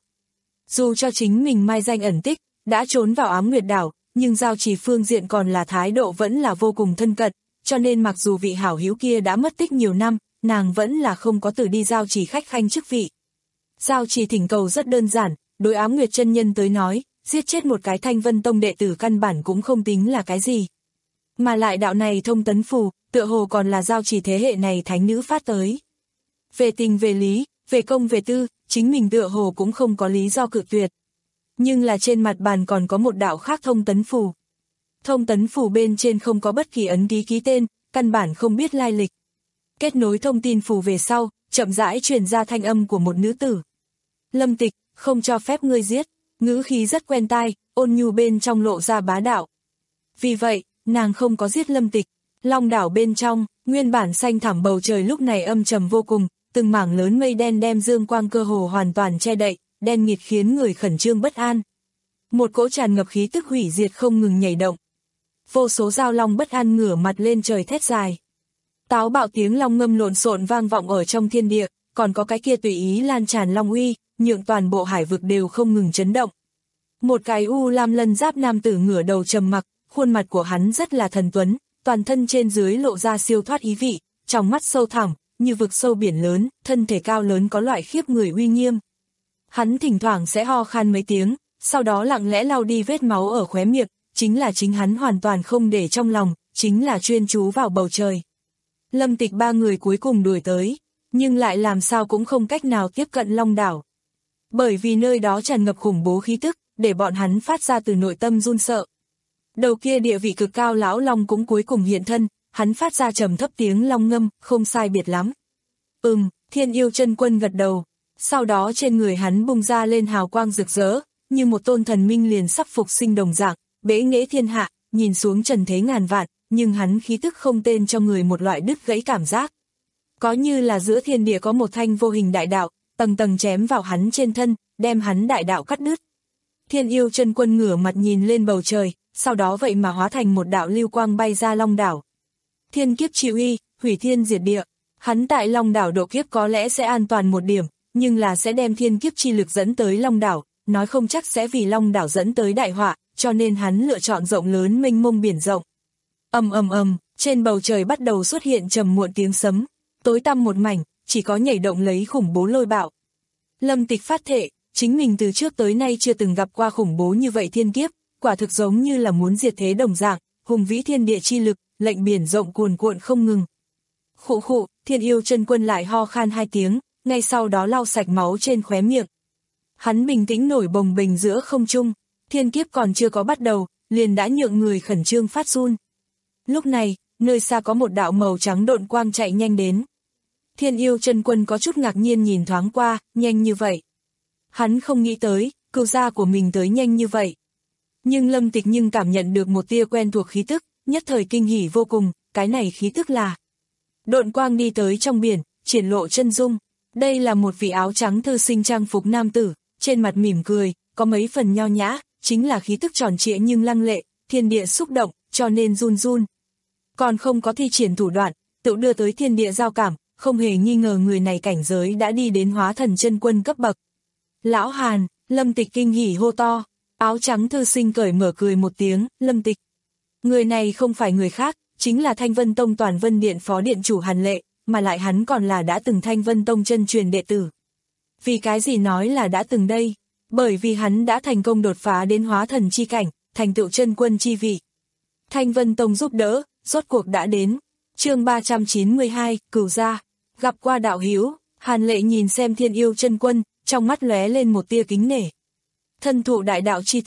Dù cho chính mình mai danh ẩn tích, đã trốn vào Ám Nguyệt đảo, nhưng Giao Trì phương diện còn là thái độ vẫn là vô cùng thân cận, cho nên mặc dù vị hảo hữu kia đã mất tích nhiều năm, nàng vẫn là không có từ đi Giao Trì khách khanh chức vị. Giao Trì thỉnh cầu rất đơn giản, đối Ám Nguyệt chân nhân tới nói, giết chết một cái Thanh Vân Tông đệ tử căn bản cũng không tính là cái gì. Mà lại đạo này thông tấn phù, tựa hồ còn là Giao Trì thế hệ này thánh nữ phát tới. Về tình về lý, về công về tư, chính mình tựa hồ cũng không có lý do cự tuyệt. Nhưng là trên mặt bàn còn có một đạo khác thông tấn phù. Thông tấn phù bên trên không có bất kỳ ấn ký ký tên, căn bản không biết lai lịch. Kết nối thông tin phù về sau, chậm rãi truyền ra thanh âm của một nữ tử. Lâm Tịch, không cho phép ngươi giết, ngữ khí rất quen tai, ôn nhu bên trong lộ ra bá đạo. Vì vậy, nàng không có giết Lâm Tịch. Long đảo bên trong, nguyên bản xanh thẳm bầu trời lúc này âm trầm vô cùng, từng mảng lớn mây đen đem dương quang cơ hồ hoàn toàn che đậy, đen nghịt khiến người khẩn trương bất an. Một cỗ tràn ngập khí tức hủy diệt không ngừng nhảy động. Vô số dao long bất an ngửa mặt lên trời thét dài. Táo bạo tiếng long ngâm lộn xộn vang vọng ở trong thiên địa, còn có cái kia tùy ý lan tràn long uy, nhượng toàn bộ hải vực đều không ngừng chấn động. Một cái u lam lân giáp nam tử ngửa đầu trầm mặc, khuôn mặt của hắn rất là thần tuấn, toàn thân trên dưới lộ ra siêu thoát ý vị, trong mắt sâu thẳm, như vực sâu biển lớn, thân thể cao lớn có loại khiếp người uy nghiêm. Hắn thỉnh thoảng sẽ ho khan mấy tiếng, sau đó lặng lẽ lau đi vết máu ở khóe miệng, chính là chính hắn hoàn toàn không để trong lòng, chính là chuyên chú vào bầu trời. Lâm Tịch ba người cuối cùng đuổi tới, nhưng lại làm sao cũng không cách nào tiếp cận Long đảo. Bởi vì nơi đó tràn ngập khủng bố khí tức, để bọn hắn phát ra từ nội tâm run sợ. Đầu kia địa vị cực cao lão long cũng cuối cùng hiện thân, hắn phát ra trầm thấp tiếng long ngâm, không sai biệt lắm. Ừm, Thiên Yêu Chân Quân gật đầu, sau đó trên người hắn bùng ra lên hào quang rực rỡ, như một tôn thần minh liền sắp phục sinh đồng dạng, bẽ nghệ thiên hạ, nhìn xuống trần thế ngàn vạn, nhưng hắn khí tức không tên cho người một loại đứt gãy cảm giác. Có như là giữa thiên địa có một thanh vô hình đại đạo, tầng tầng chém vào hắn trên thân, đem hắn đại đạo cắt đứt. Thiên Yêu Chân Quân ngửa mặt nhìn lên bầu trời, sau đó vậy mà hóa thành một đạo lưu quang bay ra Long đảo. Thiên kiếp chi uy, hủy thiên diệt địa. Hắn tại Long đảo độ kiếp có lẽ sẽ an toàn một điểm, nhưng là sẽ đem thiên kiếp chi lực dẫn tới Long đảo, nói không chắc sẽ vì Long đảo dẫn tới đại họa, cho nên hắn lựa chọn rộng lớn mênh mông biển rộng. Ầm ầm ầm, trên bầu trời bắt đầu xuất hiện trầm muộn tiếng sấm, tối tăm một mảnh, chỉ có nhảy động lấy khủng bố lôi bạo. Lâm Tịch phát thệ, chính mình từ trước tới nay chưa từng gặp qua khủng bố như vậy thiên kiếp, quả thực giống như là muốn diệt thế đồng dạng, hùng vĩ thiên địa chi lực, lệnh biển rộng cuồn cuộn không ngừng. Khụ khụ, Thiên Yêu Chân Quân lại ho khan hai tiếng, ngay sau đó lau sạch máu trên khóe miệng. Hắn bình tĩnh nổi bồng bềnh giữa không trung, thiên kiếp còn chưa có bắt đầu, liền đã nhượng người khẩn trương phát run. Lúc này, nơi xa có một đạo màu trắng độn quang chạy nhanh đến. Thiên Yêu Chân Quân có chút ngạc nhiên nhìn thoáng qua, nhanh như vậy. Hắn không nghĩ tới, cừu gia của mình tới nhanh như vậy. Nhưng Lâm Tịch nhưng cảm nhận được một tia quen thuộc khí tức, nhất thời kinh hỉ vô cùng, cái này khí tức là. Độn quang đi tới trong biển, triển lộ chân dung. Đây là một vị áo trắng thư sinh trang phục nam tử, trên mặt mỉm cười, có mấy phần nho nhã, chính là khí tức tròn trịa nhưng lăng lệ, thiên địa xúc động, cho nên run run. Còn không có thi triển thủ đoạn, tự đưa tới thiên địa giao cảm, không hề nghi ngờ người này cảnh giới đã đi đến hóa thần chân quân cấp bậc. Lão Hàn, Lâm Tịch kinh hỉ hô to, áo trắng thư sinh cởi mở cười một tiếng, Lâm Tịch. Người này không phải người khác, chính là Thanh Vân Tông Toàn Vân Điện phó điện chủ Hàn Lệ, mà lại hắn còn là đã từng Thanh Vân Tông chân truyền đệ tử. Vì cái gì nói là đã từng đây? Bởi vì hắn đã thành công đột phá đến hóa thần chi cảnh, thành tựu chân quân chi vị. Thanh Vân Tông giúp đỡ, rốt cuộc đã đến. Chương ba trăm chín mươi hai, Cửu gia. Gặp qua đạo hữu, Hàn Lệ nhìn xem Thiên Yêu Chân Quân, trong mắt lóe lên một tia kính nể. Thân thụ đại đạo chi thương,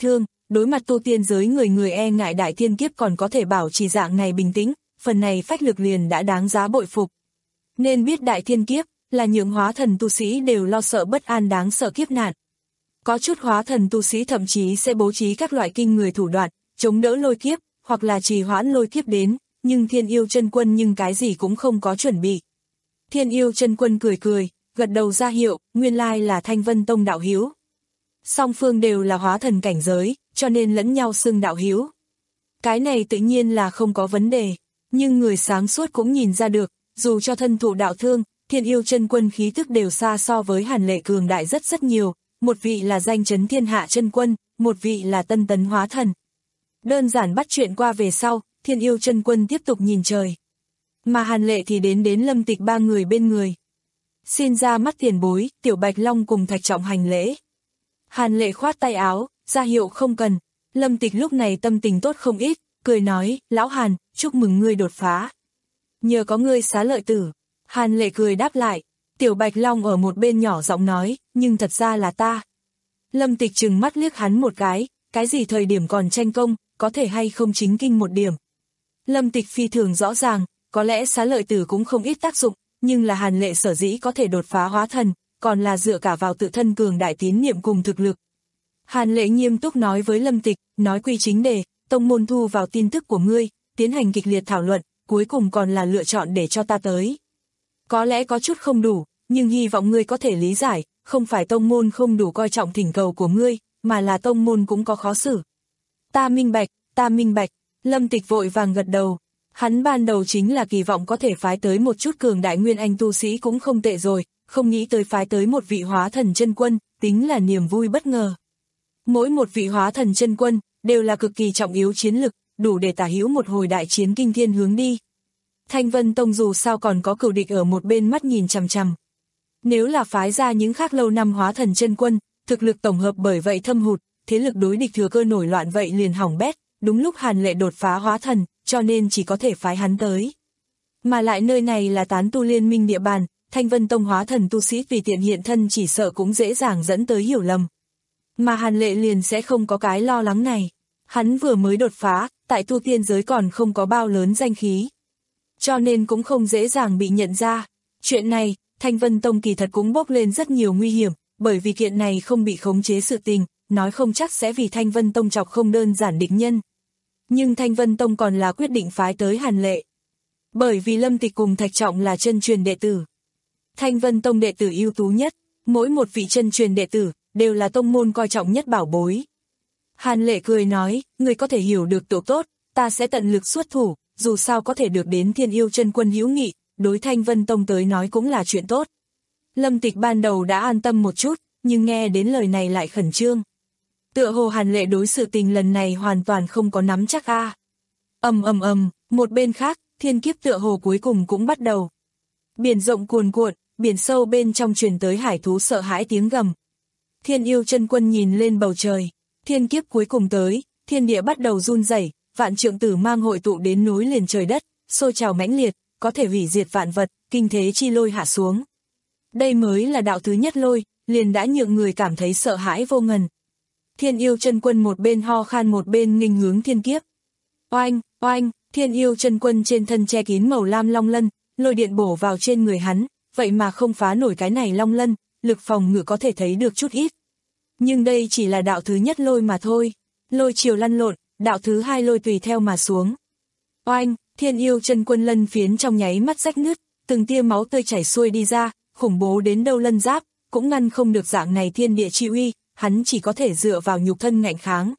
đối mặt tu tiên giới người người e ngại đại thiên kiếp còn có thể bảo trì dạng này bình tĩnh, phần này phách lực liền đã đáng giá bội phục. Nên biết đại thiên kiếp là những hóa thần tu sĩ đều lo sợ bất an đáng sợ kiếp nạn. Có chút hóa thần tu sĩ thậm chí sẽ bố trí các loại kinh người thủ đoạn, chống đỡ lôi kiếp, hoặc là trì hoãn lôi kiếp đến, nhưng Thiên Yêu Chân Quân nhưng cái gì cũng không có chuẩn bị. Thiên Yêu Chân Quân cười cười, gật đầu ra hiệu, nguyên lai là Thanh Vân Tông đạo hữu. Song phương đều là hóa thần cảnh giới, cho nên lẫn nhau xưng đạo hữu. Cái này tự nhiên là không có vấn đề, nhưng người sáng suốt cũng nhìn ra được, dù cho thân thụ đạo thương, Thiên Yêu Chân Quân khí tức đều xa so với Hàn Lệ cường đại rất rất nhiều, một vị là danh chấn thiên hạ chân quân, một vị là tân tấn hóa thần. Đơn giản bắt chuyện qua về sau, Thiên Yêu Chân Quân tiếp tục nhìn trời. Mà Hàn Lệ thì đến đến Lâm Tịch ba người bên người. Xin ra mắt tiền bối, Tiểu Bạch Long cùng Thạch Trọng hành lễ. Hàn Lệ khoát tay áo, ra hiệu không cần. Lâm Tịch lúc này tâm tình tốt không ít, cười nói, lão Hàn, chúc mừng ngươi đột phá. Nhờ có ngươi xá lợi tử. Hàn Lệ cười đáp lại. Tiểu Bạch Long ở một bên nhỏ giọng nói, nhưng thật ra là ta. Lâm Tịch trừng mắt liếc hắn một cái, cái gì thời điểm còn tranh công, có thể hay không chính kinh một điểm. Lâm Tịch phi thường rõ ràng, có lẽ xá lợi tử cũng không ít tác dụng, nhưng là Hàn Lệ sở dĩ có thể đột phá hóa thần, còn là dựa cả vào tự thân cường đại tín niệm cùng thực lực. Hàn Lệ nghiêm túc nói với Lâm Tịch, nói quy chính đề, tông môn thu vào tin tức của ngươi, tiến hành kịch liệt thảo luận, cuối cùng còn là lựa chọn để cho ta tới. Có lẽ có chút không đủ, nhưng hy vọng ngươi có thể lý giải, không phải tông môn không đủ coi trọng thỉnh cầu của ngươi, mà là tông môn cũng có khó xử. Ta minh bạch, ta minh bạch, Lâm Tịch vội vàng gật đầu. Hắn ban đầu chính là kỳ vọng có thể phái tới một chút cường đại nguyên anh tu sĩ cũng không tệ rồi, không nghĩ tới phái tới một vị hóa thần chân quân, tính là niềm vui bất ngờ. Mỗi một vị hóa thần chân quân, đều là cực kỳ trọng yếu chiến lực, đủ để tả hữu một hồi đại chiến kinh thiên hướng đi. Thanh Vân Tông dù sao còn có cửu địch ở một bên mắt nhìn chằm chằm. Nếu là phái ra những khác lâu năm hóa thần chân quân, thực lực tổng hợp bởi vậy thâm hụt, thế lực đối địch thừa cơ nổi loạn vậy liền hỏng bét, đúng lúc Hàn Lệ đột phá hóa thần, cho nên chỉ có thể phái hắn tới. Mà lại nơi này là tán tu liên minh địa bàn, Thanh Vân Tông hóa thần tu sĩ tùy tiện hiện thân chỉ sợ cũng dễ dàng dẫn tới hiểu lầm. Mà Hàn Lệ liền sẽ không có cái lo lắng này. Hắn vừa mới đột phá, tại tu tiên giới còn không có bao lớn danh khí. Cho nên cũng không dễ dàng bị nhận ra. Chuyện này, Thanh Vân Tông kỳ thật cũng bốc lên rất nhiều nguy hiểm, bởi vì kiện này không bị khống chế sự tình, nói không chắc sẽ vì Thanh Vân Tông chọc không đơn giản địch nhân. Nhưng Thanh Vân Tông còn là quyết định phái tới Hàn Lệ. Bởi vì Lâm Tịch cùng Thạch Trọng là chân truyền đệ tử. Thanh Vân Tông đệ tử ưu tú nhất, mỗi một vị chân truyền đệ tử, đều là tông môn coi trọng nhất bảo bối. Hàn Lệ cười nói, người có thể hiểu được tổ tốt, ta sẽ tận lực xuất thủ, dù sao có thể được đến Thiên Yêu Chân Quân hữu nghị, đối Thanh Vân Tông tới nói cũng là chuyện tốt. Lâm Tịch ban đầu đã an tâm một chút, nhưng nghe đến lời này lại khẩn trương. Tựa hồ Hàn Lệ đối sự tình lần này hoàn toàn không có nắm chắc a. À. Ầm ầm ầm, một bên khác, thiên kiếp tựa hồ cuối cùng cũng bắt đầu. Biển rộng cuồn cuộn, biển sâu bên trong truyền tới hải thú sợ hãi tiếng gầm. Thiên Yêu Chân Quân nhìn lên bầu trời, thiên kiếp cuối cùng tới, thiên địa bắt đầu run rẩy, vạn trượng tử mang hội tụ đến núi liền trời đất, sôi trào mãnh liệt, có thể hủy diệt vạn vật, kinh thế chi lôi hạ xuống. Đây mới là đạo thứ nhất lôi, liền đã nhượng người cảm thấy sợ hãi vô ngần. Thiên Yêu Chân Quân một bên ho khan một bên nghênh hướng thiên kiếp. Oanh, oanh, Thiên Yêu Chân Quân trên thân che kín màu lam long lân, lôi điện bổ vào trên người hắn, vậy mà không phá nổi cái này long lân, lực phòng ngự có thể thấy được chút ít. Nhưng đây chỉ là đạo thứ nhất lôi mà thôi, lôi chiều lăn lộn, đạo thứ hai lôi tùy theo mà xuống. Oanh, Thiên Yêu Chân Quân lân phiến trong nháy mắt rách nứt, từng tia máu tươi chảy xuôi đi ra, khủng bố đến đâu lân giáp, cũng ngăn không được dạng này thiên địa chi uy, hắn chỉ có thể dựa vào nhục thân ngạnh kháng.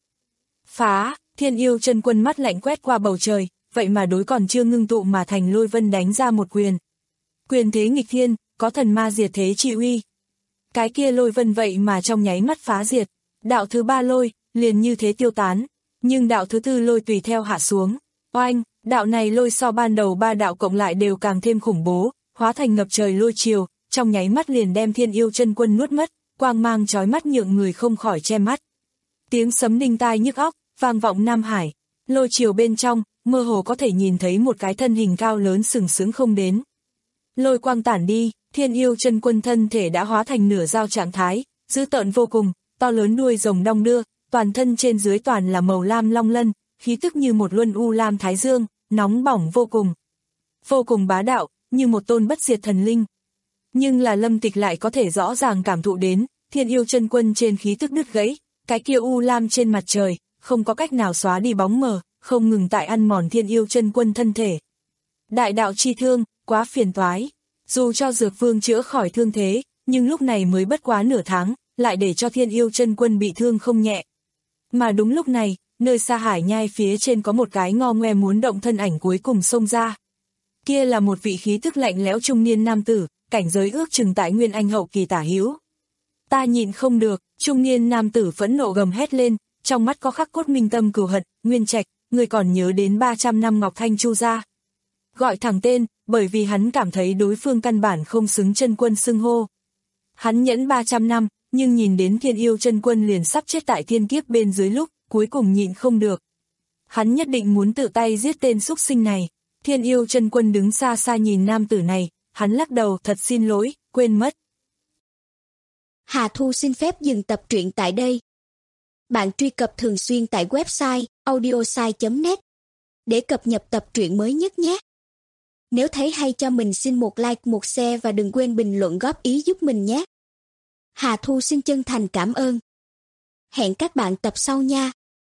Phá, Thiên Yêu Chân Quân mắt lạnh quét qua bầu trời, vậy mà đối còn chưa ngưng tụ mà thành lôi vân đánh ra một quyền. Quyền thế nghịch thiên, có thần ma diệt thế chi uy. Cái kia lôi vân vậy mà trong nháy mắt phá diệt, đạo thứ ba lôi, liền như thế tiêu tán, nhưng đạo thứ tư lôi tùy theo hạ xuống. Oanh, đạo này lôi so ban đầu ba đạo cộng lại đều càng thêm khủng bố, hóa thành ngập trời lôi chiều, trong nháy mắt liền đem Thiên Yêu Chân Quân nuốt mất, quang mang chói mắt nhượng người không khỏi che mắt. Tiếng sấm đinh tai nhức óc, vang vọng Nam Hải, lôi chiều bên trong, mơ hồ có thể nhìn thấy một cái thân hình cao lớn sừng sững không đến. Lôi quang tản đi, Thiên Yêu Chân Quân thân thể đã hóa thành nửa dao trạng thái, dữ tợn vô cùng, to lớn đuôi rồng đong đưa, toàn thân trên dưới toàn là màu lam long lân, khí tức như một luân u lam thái dương, nóng bỏng vô cùng. Vô cùng bá đạo, như một tôn bất diệt thần linh. Nhưng là Lâm Tịch lại có thể rõ ràng cảm thụ đến, Thiên Yêu Chân Quân trên khí tức đứt gãy, cái kia u lam trên mặt trời, không có cách nào xóa đi bóng mờ, không ngừng tại ăn mòn Thiên Yêu Chân Quân thân thể. Đại đạo chi thương, quá phiền toái. Dù cho Dược Vương chữa khỏi thương thế, nhưng lúc này mới bất quá nửa tháng, lại để cho Thiên Yêu Chân Quân bị thương không nhẹ. Mà đúng lúc này, nơi xa hải nhai phía trên có một cái ngo ngoe muốn động thân ảnh cuối cùng xông ra. Kia là một vị khí tức lạnh lẽo trung niên nam tử, cảnh giới ước chừng tại Nguyên Anh hậu kỳ tả hữu. Ta nhịn không được, trung niên nam tử phẫn nộ gầm hét lên, trong mắt có khắc cốt minh tâm cừu hận, Nguyên Trạch, người còn nhớ đến ba trăm năm Ngọc Thanh Chu gia. Gọi thẳng tên, bởi vì hắn cảm thấy đối phương căn bản không xứng chân quân xưng hô. Hắn nhẫn ba trăm năm, nhưng nhìn đến Thiên Yêu Chân Quân liền sắp chết tại thiên kiếp bên dưới lúc, cuối cùng nhịn không được. Hắn nhất định muốn tự tay giết tên xúc sinh này. Thiên Yêu Chân Quân đứng xa xa nhìn nam tử này, hắn lắc đầu, thật xin lỗi, quên mất. Hà Thu xin phép dừng tập truyện tại đây. Bạn truy cập thường xuyên tại website audiosai chấm net để cập nhật tập truyện mới nhất nhé. Nếu thấy hay cho mình xin một like, một share và đừng quên bình luận góp ý giúp mình nhé. Hà Thu xin chân thành cảm ơn. Hẹn các bạn tập sau nha.